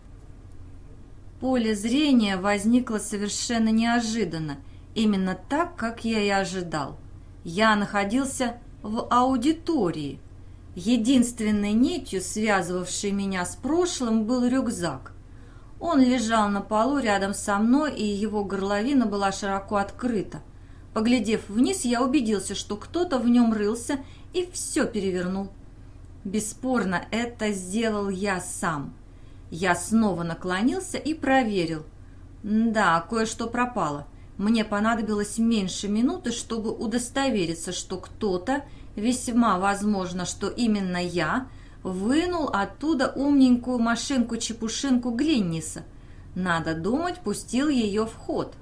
Поле зрения возникло совершенно неожиданно, именно так, как я и ожидал. Я находился в аудитории. Единственной нитью, связывавшей меня с прошлым, был рюкзак. Он лежал на полу рядом со мной, и его горловина была широко открыта. Поглядев вниз, я убедился, что кто-то в нем рылся и все перевернул. Бесспорно, это сделал я сам. Я снова наклонился и проверил. Да, кое-что пропало. Мне понадобилось меньше минуты, чтобы удостовериться, что кто-то, весьма возможно, что именно я, вынул оттуда умненькую машинку-чепушинку Глинниса. Надо думать, пустил ее в ход.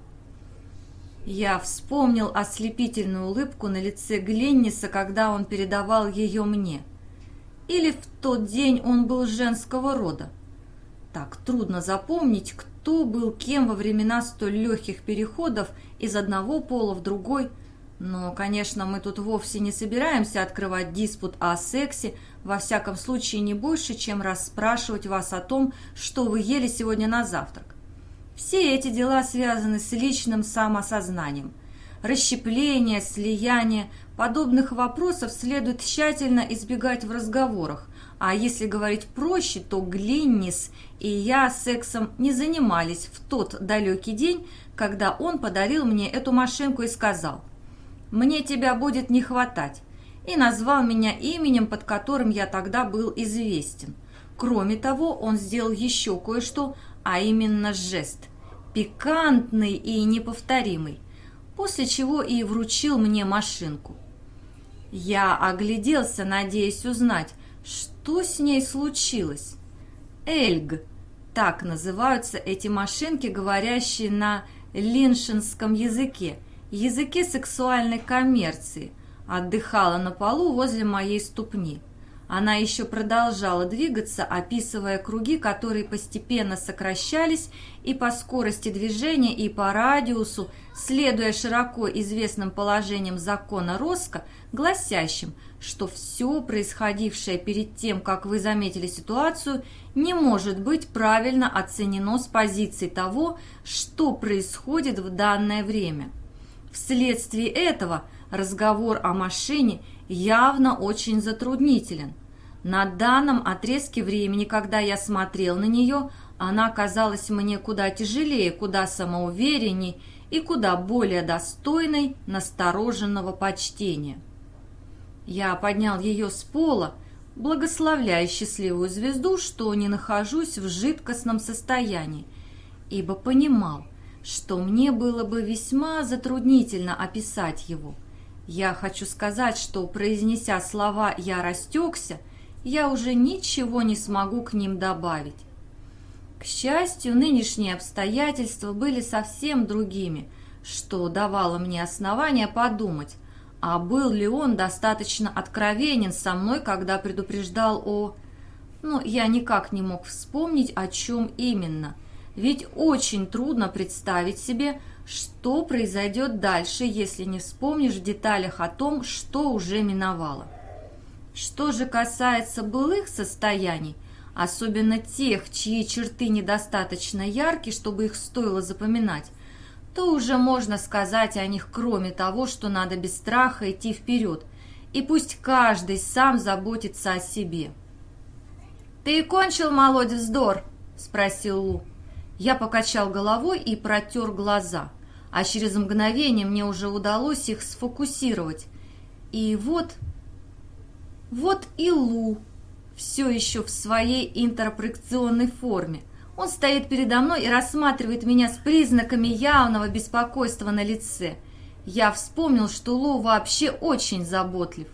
Я вспомнил ослепительную улыбку на лице Глинниса, когда он передавал ее мне. Или в тот день он был женского рода. Так трудно запомнить, кто был кем во времена столь легких переходов из одного пола в другой. Но, конечно, мы тут вовсе не собираемся открывать диспут о сексе, во всяком случае не больше, чем расспрашивать вас о том, что вы ели сегодня на завтрак. Все эти дела связаны с личным самосознанием. Расщепление, слияние, подобных вопросов следует тщательно избегать в разговорах, а если говорить проще, то Глиннис и я сексом не занимались в тот далекий день, когда он подарил мне эту машинку и сказал: «Мне тебя будет не хватать», и назвал меня именем, под которым я тогда был известен. Кроме того, он сделал еще кое-что, а именно жест, пикантный и неповторимый, после чего и вручил мне машинку. Я огляделся, надеясь узнать, что с ней случилось. Эльг, так называются эти машинки, говорящие на линшинском языке, языке сексуальной коммерции, отдыхала на полу возле моей ступни. Она еще продолжала двигаться, описывая круги, которые постепенно сокращались и по скорости движения, и по радиусу, следуя широко известным положениям закона Роско, гласящим, что все происходившее перед тем, как вы заметили ситуацию, не может быть правильно оценено с позиции того, что происходит в данное время. Вследствие этого разговор о машине явно очень затруднителен. На данном отрезке времени, когда я смотрел на нее, она казалась мне куда тяжелее, куда самоуверенней и куда более достойной настороженного почтения. Я поднял ее с пола, благословляя счастливую звезду, что не нахожусь в жидкостном состоянии, ибо понимал, что мне было бы весьма затруднительно описать его. Я хочу сказать, что, произнеся слова «я растекся», я уже ничего не смогу к ним добавить. К счастью, нынешние обстоятельства были совсем другими, что давало мне основание подумать, а был ли он достаточно откровенен со мной, когда предупреждал о... Но я никак не мог вспомнить, о чем именно, ведь очень трудно представить себе, что произойдет дальше, если не вспомнишь в деталях о том, что уже миновало. Что же касается былых состояний, особенно тех, чьи черты недостаточно ярки, чтобы их стоило запоминать, то уже можно сказать о них, кроме того, что надо без страха идти вперед, и пусть каждый сам заботится о себе. «Ты кончил молоть вздор?» – спросил Лу. Я покачал головой и протер глаза, а через мгновение мне уже удалось их сфокусировать. И вот и Лу, все еще в своей интерпретационной форме. Он стоит передо мной и рассматривает меня с признаками явного беспокойства на лице. Я вспомнил, что Лу вообще очень заботлив.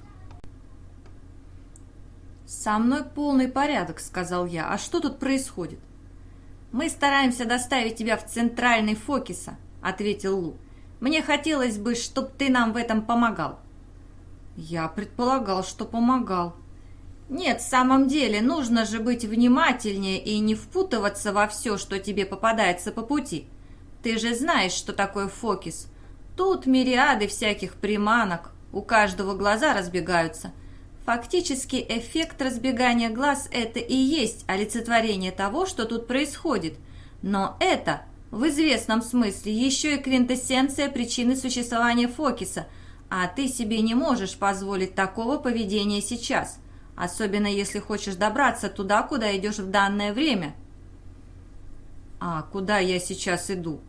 «Со мной полный порядок», — сказал я. «А что тут происходит?» «Мы стараемся доставить тебя в центральный Фокиса», — ответил Лу. «Мне хотелось бы, чтобы ты нам в этом помогал». Я предполагал, что помогал. «Нет, в самом деле, нужно же быть внимательнее и не впутываться во все, что тебе попадается по пути. Ты же знаешь, что такое фокус. Тут мириады всяких приманок, у каждого глаза разбегаются. Фактически эффект разбегания глаз – это и есть олицетворение того, что тут происходит. Но это, в известном смысле, еще и квинтэссенция причины существования фокуса, а ты себе не можешь позволить такого поведения сейчас, особенно если хочешь добраться туда, куда идешь в данное время. А куда я сейчас иду?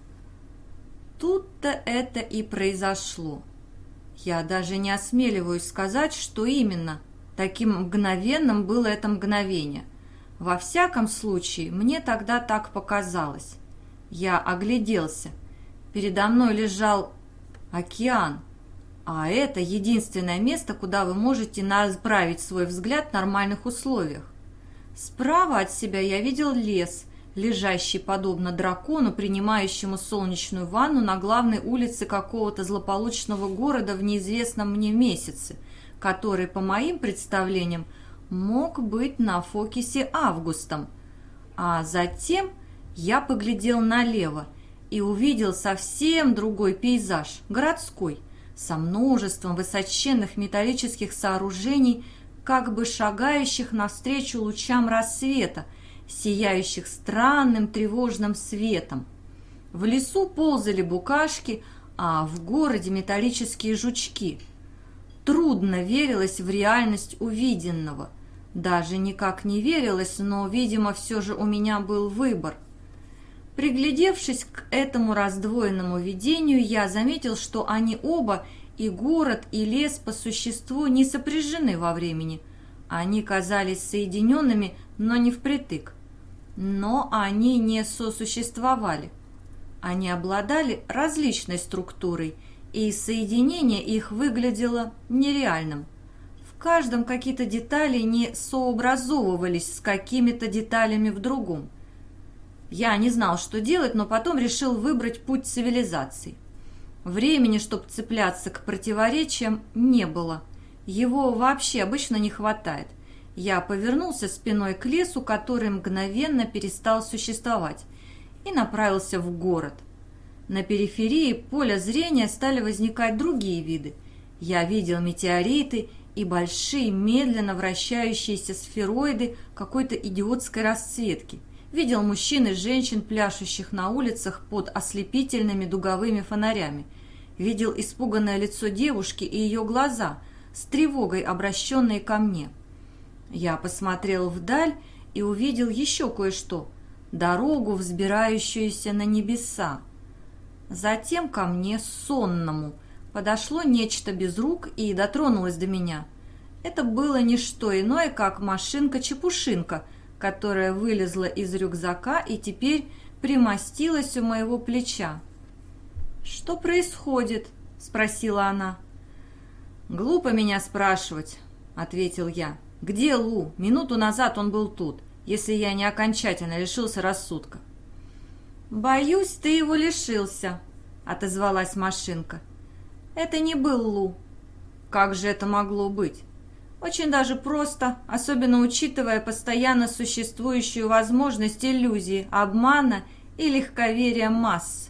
Тут-то это и произошло. Я даже не осмеливаюсь сказать, что именно. Таким мгновенным было это мгновение. Во всяком случае, мне тогда так показалось. Я огляделся. Передо мной лежал океан. А это единственное место, куда вы можете направить свой взгляд в нормальных условиях. Справа от себя я видел лес, лежащий подобно дракону, принимающему солнечную ванну на главной улице какого-то злополучного города в неизвестном мне месяце, который, по моим представлениям, мог быть на фокусе августом. А затем я поглядел налево и увидел совсем другой пейзаж, городской, со множеством высоченных металлических сооружений, как бы шагающих навстречу лучам рассвета, сияющих странным тревожным светом. В лесу ползали букашки, а в городе металлические жучки. Трудно верилось в реальность увиденного. Даже никак не верилось, но, видимо, все же у меня был выбор. Приглядевшись к этому раздвоенному видению, я заметил, что они оба, и город, и лес, по существу не сопряжены во времени. Они казались соединенными, но не впритык. Но они не сосуществовали. Они обладали различной структурой, и соединение их выглядело нереальным. В каждом какие-то детали не сообразовывались с какими-то деталями в другом. Я не знал, что делать, но потом решил выбрать путь цивилизации. Времени, чтобы цепляться к противоречиям, не было. Его вообще обычно не хватает. Я повернулся спиной к лесу, который мгновенно перестал существовать, и направился в город. На периферии поля зрения стали возникать другие виды. Я видел метеориты и большие, медленно вращающиеся сфероиды какой-то идиотской расцветки. Видел мужчин и женщин, пляшущих на улицах под ослепительными дуговыми фонарями. Видел испуганное лицо девушки и ее глаза, с тревогой обращенные ко мне. Я посмотрел вдаль и увидел еще кое-что – дорогу, взбирающуюся на небеса. Затем ко мне, сонному, подошло нечто без рук и дотронулось до меня. Это было не что иное, как машинка-чепушинка, которая вылезла из рюкзака и теперь примостилась у моего плеча. «Что происходит?» – спросила она. «Глупо меня спрашивать», – ответил я. «Где Лу? Минуту назад он был тут, если я не окончательно лишился рассудка». «Боюсь, ты его лишился», — отозвалась машинка. «Это не был Лу». «Как же это могло быть?» «Очень даже просто, особенно учитывая постоянно существующую возможность иллюзии, обмана и легковерия масс».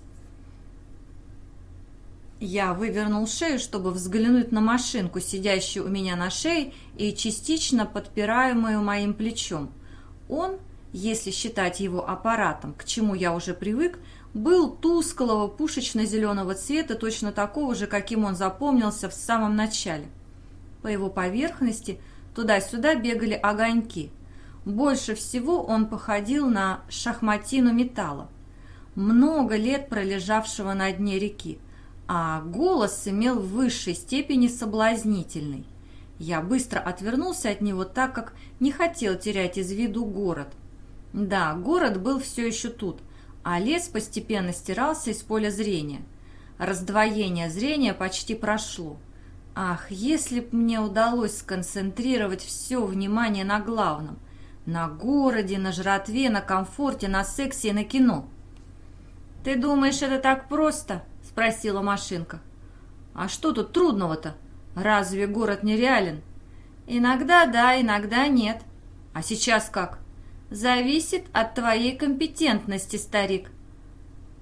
Я вывернул шею, чтобы взглянуть на машинку, сидящую у меня на шее и частично подпираемую моим плечом. Он, если считать его аппаратом, к чему я уже привык, был тусклого пушечно-зеленого цвета, точно такого же, каким он запомнился в самом начале. По его поверхности туда-сюда бегали огоньки. Больше всего он походил на шахматину металла, много лет пролежавшего на дне реки, а голос имел в высшей степени соблазнительный. Я быстро отвернулся от него, так как не хотел терять из виду город. Да, город был все еще тут, а лес постепенно стирался из поля зрения. Раздвоение зрения почти прошло. Ах, если б мне удалось сконцентрировать все внимание на главном, на городе, на жратве, на комфорте, на сексе и на кино. «Ты думаешь, это так просто?» – спросила машинка. «А что тут трудного-то? Разве город нереален?» «Иногда да, иногда нет. А сейчас как?» «Зависит от твоей компетентности, старик».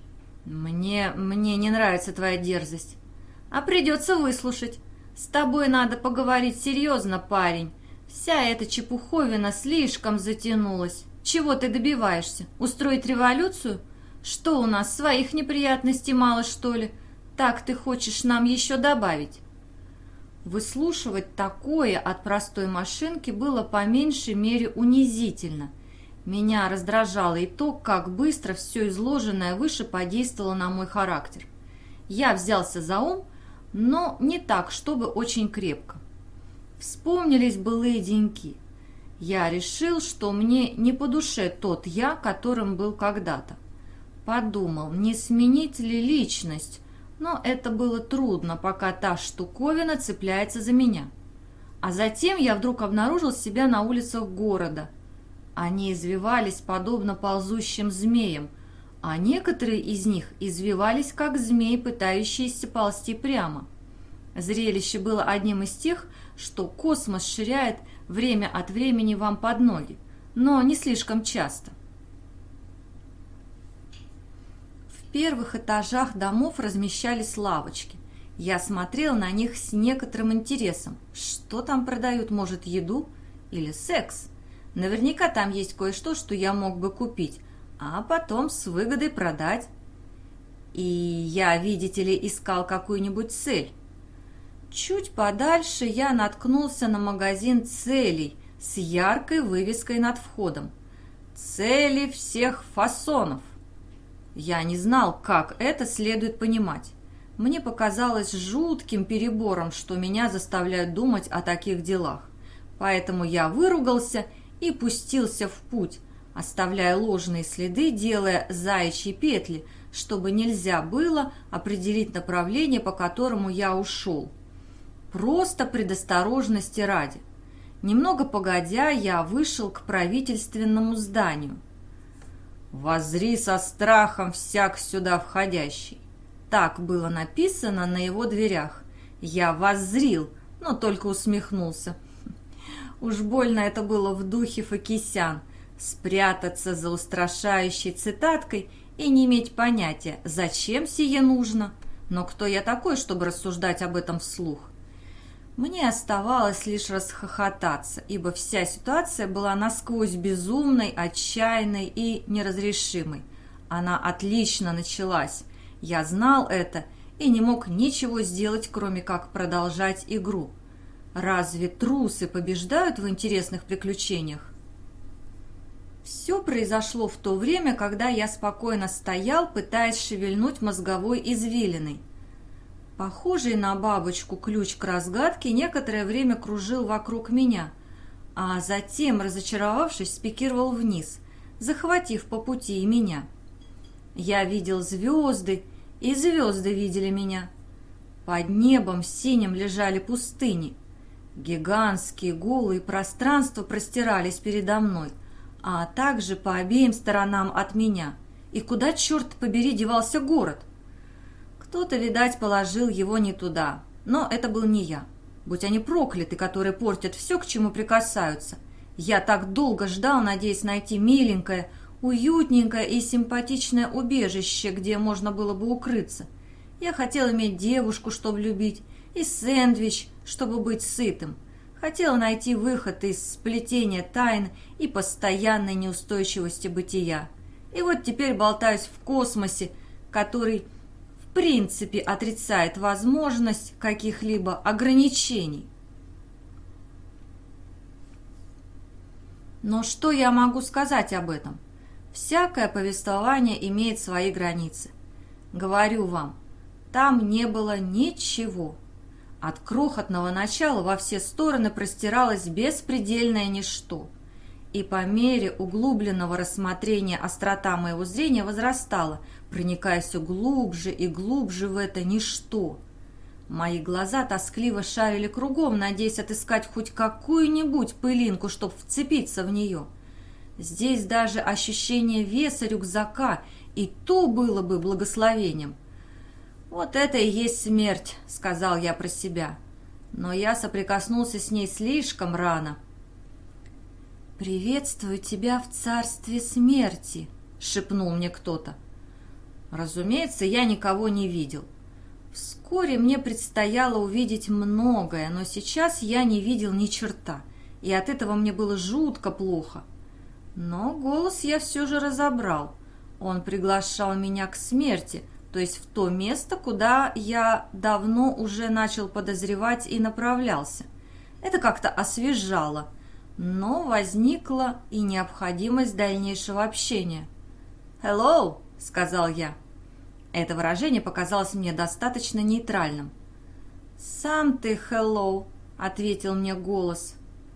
Мне не нравится твоя дерзость. А придется выслушать. С тобой надо поговорить серьезно, парень. Вся эта чепуховина слишком затянулась. Чего ты добиваешься? Устроить революцию? Что у нас, своих неприятностей мало, что ли? Так ты хочешь нам еще добавить? Выслушивать такое от простой машинки было по меньшей мере унизительно. Меня раздражало и то, как быстро все изложенное выше подействовало на мой характер. Я взялся за ум, но не так, чтобы очень крепко. Вспомнились былые деньки. Я решил, что мне не по душе тот я, которым был когда-то. Подумал, не сменить ли личность, но это было трудно, пока та штуковина цепляется за меня. А затем я вдруг обнаружил себя на улицах города. Они извивались подобно ползущим змеям, а некоторые из них извивались, как змеи, пытающиеся ползти прямо. Зрелище было одним из тех, что космос ширяет время от времени вам под ноги, но не слишком часто. В первых этажах домов размещались лавочки. Я смотрел на них с некоторым интересом. Что там продают, может, еду или секс? Наверняка там есть кое-что, что я мог бы купить, а потом с выгодой продать. И я, видите ли, искал какую-нибудь цель. Чуть подальше я наткнулся на магазин целей с яркой вывеской над входом. «Цели всех фасонов». Я не знал, как это следует понимать. Мне показалось жутким перебором, что меня заставляют думать о таких делах. Поэтому я выругался и пустился в путь, оставляя ложные следы, делая заячьи петли, чтобы нельзя было определить направление, по которому я ушел. Просто предосторожности ради. Немного погодя, я вышел к правительственному зданию. «Воззри со страхом всяк сюда входящий». Так было написано на его дверях. Я воззрил, но только усмехнулся. Уж больно это было в духе Факисян – спрятаться за устрашающей цитаткой и не иметь понятия, зачем сие нужно. Но кто я такой, чтобы рассуждать об этом вслух? Мне оставалось лишь расхохотаться, ибо вся ситуация была насквозь безумной, отчаянной и неразрешимой. Она отлично началась. Я знал это и не мог ничего сделать, кроме как продолжать игру. Разве трусы побеждают в интересных приключениях? Все произошло в то время, когда я спокойно стоял, пытаясь шевельнуть мозговой извилиной. Похожий на бабочку ключ к разгадке некоторое время кружил вокруг меня, а затем, разочаровавшись, спикировал вниз, захватив по пути и меня. Я видел звезды, и звезды видели меня. Под небом синим лежали пустыни. Гигантские голые пространства простирались передо мной, а также по обеим сторонам от меня. И куда, черт побери, девался город? Кто-то, видать, положил его не туда, но это был не я. Будь они прокляты, которые портят все, к чему прикасаются. Я так долго ждал, надеясь найти миленькое, уютненькое и симпатичное убежище, где можно было бы укрыться. Я хотел иметь девушку, чтобы любить, и сэндвич, чтобы быть сытым. Хотел найти выход из сплетения тайн и постоянной неустойчивости бытия. И вот теперь болтаюсь в космосе, который в принципе отрицает возможность каких-либо ограничений. Но что я могу сказать об этом? Всякое повествование имеет свои границы. Говорю вам, там не было ничего. От крохотного начала во все стороны простиралось беспредельное ничто. И по мере углубленного рассмотрения острота моего зрения возрастала, проникая все глубже и глубже в это ничто. Мои глаза тоскливо шарили кругом, надеясь отыскать хоть какую-нибудь пылинку, чтобы вцепиться в нее. Здесь даже ощущение веса рюкзака и то было бы благословением. «Вот это и есть смерть», — сказал я про себя. Но я соприкоснулся с ней слишком рано. «Приветствую тебя в царстве смерти», — шепнул мне кто-то. Разумеется, я никого не видел. Вскоре мне предстояло увидеть многое, но сейчас я не видел ни черта, и от этого мне было жутко плохо. Но голос я все же разобрал. Он приглашал меня к смерти, то есть в то место, куда я давно уже начал подозревать и направлялся. Это как-то освежало, но возникла и необходимость дальнейшего общения. «Hello!» — сказал я. Это выражение показалось мне достаточно нейтральным. «Сам ты hello!» — ответил мне голос.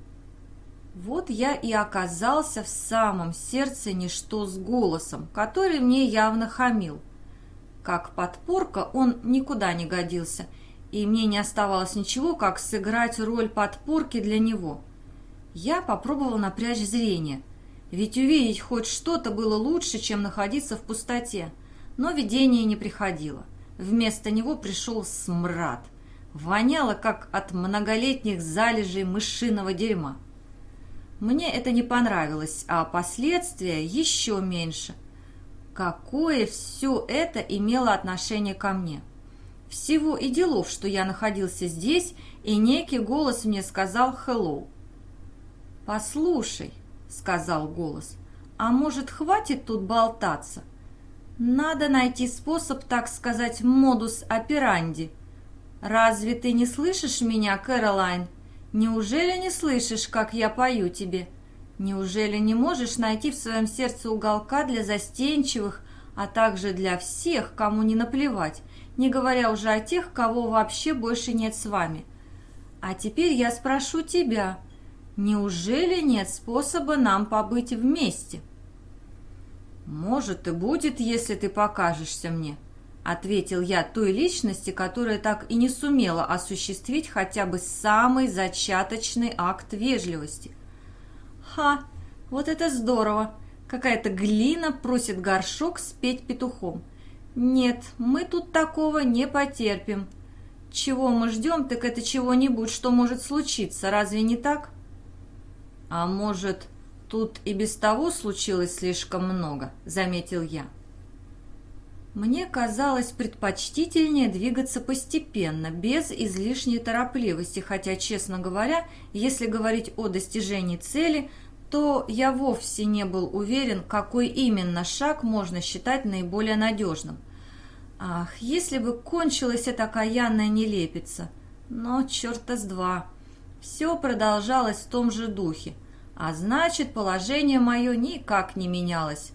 Вот я и оказался в самом сердце ничто с голосом, который мне явно хамил. Как подпорка он никуда не годился, и мне не оставалось ничего, как сыграть роль подпорки для него. Я попробовал напрячь зрение, ведь увидеть хоть что-то было лучше, чем находиться в пустоте, но видение не приходило. Вместо него пришел смрад. Воняло, как от многолетних залежей мышиного дерьма. Мне это не понравилось, а последствия еще меньше. Какое все это имело отношение ко мне? Всего и делов, что я находился здесь, и некий голос мне сказал «hello». «Послушай», — сказал голос, — «а может, хватит тут болтаться? Надо найти способ, так сказать, модус операнди. Разве ты не слышишь меня, Кэролайн? Неужели не слышишь, как я пою тебе? Неужели не можешь найти в своем сердце уголка для застенчивых, а также для всех, кому не наплевать, не говоря уже о тех, кого вообще больше нет с вами? А теперь я спрошу тебя, неужели нет способа нам побыть вместе?» «Может и будет, если ты покажешься мне», — ответил я той личности, которая так и не сумела осуществить хотя бы самый зачаточный акт вежливости. «Ха! Вот это здорово! Какая-то глина просит горшок спеть петухом. Нет, мы тут такого не потерпим. Чего мы ждем, так это чего-нибудь, что может случиться, разве не так?» «А может, тут и без того случилось слишком много», — заметил я. Мне казалось предпочтительнее двигаться постепенно, без излишней торопливости, хотя, честно говоря, если говорить о достижении цели, то я вовсе не был уверен, какой именно шаг можно считать наиболее надежным. Ах, если бы кончилась эта окаянная нелепица! Но черта с два! Все продолжалось в том же духе, а значит, положение мое никак не менялось.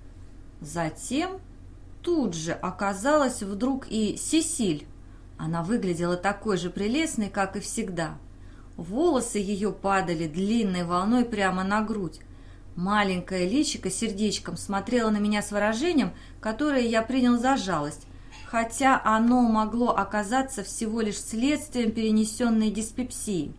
Затем тут же оказалась вдруг и Сесиль. Она выглядела такой же прелестной, как и всегда. Волосы ее падали длинной волной прямо на грудь. Маленькое личико сердечком смотрело на меня с выражением, которое я принял за жалость, хотя оно могло оказаться всего лишь следствием перенесенной диспепсии.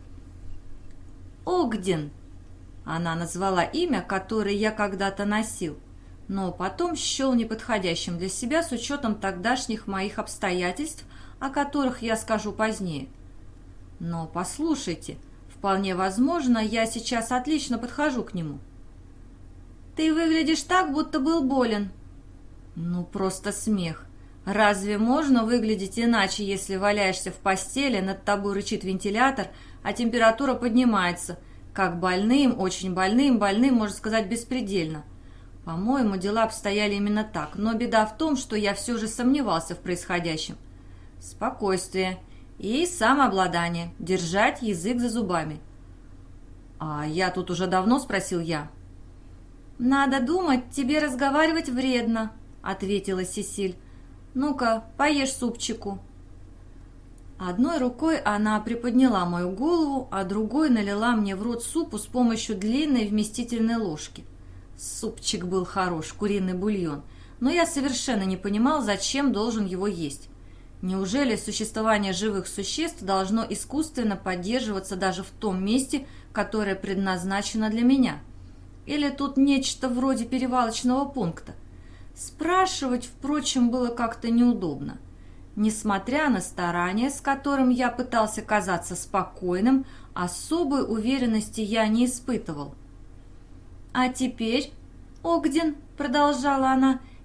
«Огден!» Она назвала имя, которое я когда-то носил, но потом счел неподходящим для себя с учетом тогдашних моих обстоятельств, о которых я скажу позднее. Но послушайте, вполне возможно, я сейчас отлично подхожу к нему. «Ты выглядишь так, будто был болен». Ну, просто смех. Разве можно выглядеть иначе, если валяешься в постели, над тобой рычит вентилятор, а температура поднимается? Как больным, очень больным, можно сказать беспредельно. По-моему, дела обстояли именно так, но беда в том, что я все же сомневался в происходящем. Спокойствие и самообладание, держать язык за зубами. «А я тут уже давно?» – спросил я. «Надо думать, тебе разговаривать вредно», – ответила Сесиль. «Ну-ка, поешь супчику». Одной рукой она приподняла мою голову, а другой налила мне в рот супу с помощью длинной вместительной ложки. Супчик был хорош, куриный бульон, но я совершенно не понимал, зачем должен его есть. Неужели существование живых существ должно искусственно поддерживаться даже в том месте, которое предназначено для меня? Или тут нечто вроде перевалочного пункта? Спрашивать, впрочем, было как-то неудобно. Несмотря на старания, с которым я пытался казаться спокойным, особой уверенности я не испытывал. «А теперь, Огден, — продолжала она, —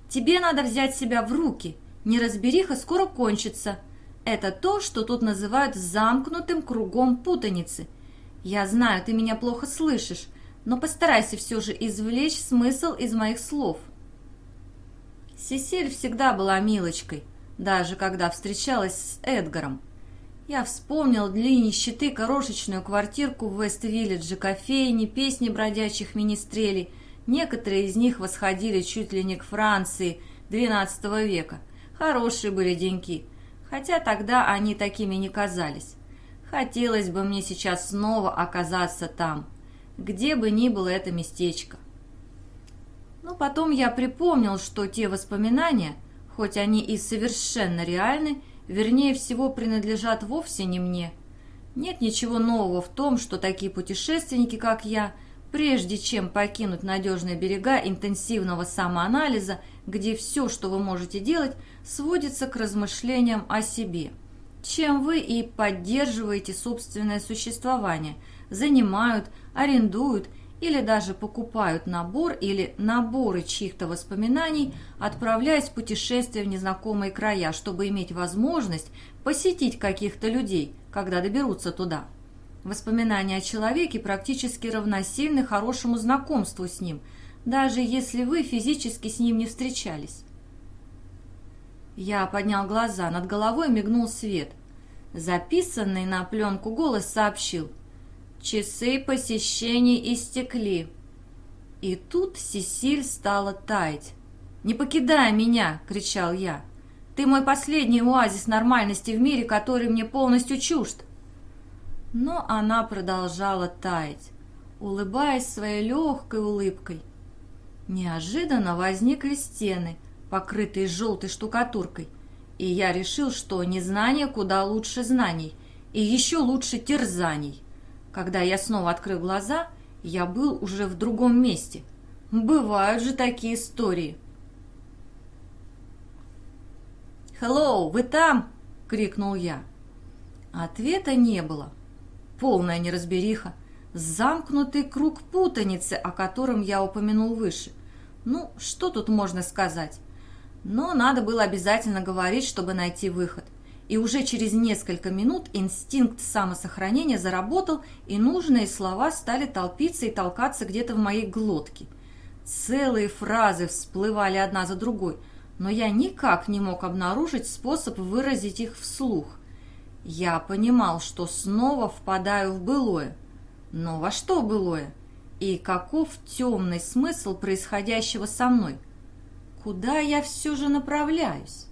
Тебе надо взять себя в руки. Неразбериха скоро кончится. Это то, что тут называют замкнутым кругом путаницы. Я знаю, ты меня плохо слышишь, но постарайся все же извлечь смысл из моих слов. Сесиль всегда была милочкой, даже когда встречалась с Эдгаром. Я вспомнил для нищеты крошечную квартирку в Вест-Виллидже, кофейни, песни бродячих министрелей. Некоторые из них восходили чуть ли не к Франции XII века. Хорошие были деньки, хотя тогда они такими не казались. Хотелось бы мне сейчас снова оказаться там, где бы ни было это местечко. Но потом я припомнил, что те воспоминания, хоть они и совершенно реальны, вернее всего принадлежат вовсе не мне. Нет ничего нового в том, что такие путешественники, как я, прежде чем покинуть надежные берега интенсивного самоанализа, где все, что вы можете делать, сводится к размышлениям о себе, чем вы и поддерживаете собственное существование, занимают, арендуют или даже покупают набор или наборы чьих-то воспоминаний, отправляясь в путешествие в незнакомые края, чтобы иметь возможность посетить каких-то людей, когда доберутся туда. Воспоминания о человеке практически равносильны хорошему знакомству с ним, даже если вы физически с ним не встречались. Я поднял глаза, над головой мигнул свет. Записанный на пленку голос сообщил: «Часы посещений истекли». И тут Сесиль стала таять. «Не покидай меня!» – кричал я. «Ты мой последний оазис нормальности в мире, который мне полностью чужд». Но она продолжала таять, улыбаясь своей легкой улыбкой. Неожиданно возникли стены, покрытые желтой штукатуркой, и я решил, что незнание куда лучше знаний, и еще лучше терзаний. Когда я снова открыл глаза, я был уже в другом месте. Бывают же такие истории. «Hello, вы там?» — крикнул я. Ответа не было. Полная неразбериха, замкнутый круг путаницы, о котором я упомянул выше. Ну, что тут можно сказать? Но надо было обязательно говорить, чтобы найти выход. И уже через несколько минут инстинкт самосохранения заработал, и нужные слова стали толпиться и толкаться где-то в моей глотке. Целые фразы всплывали одна за другой, но я никак не мог обнаружить способ выразить их вслух. Я понимал, что снова впадаю в былое. Но во что былое? И каков темный смысл происходящего со мной? Куда я все же направляюсь?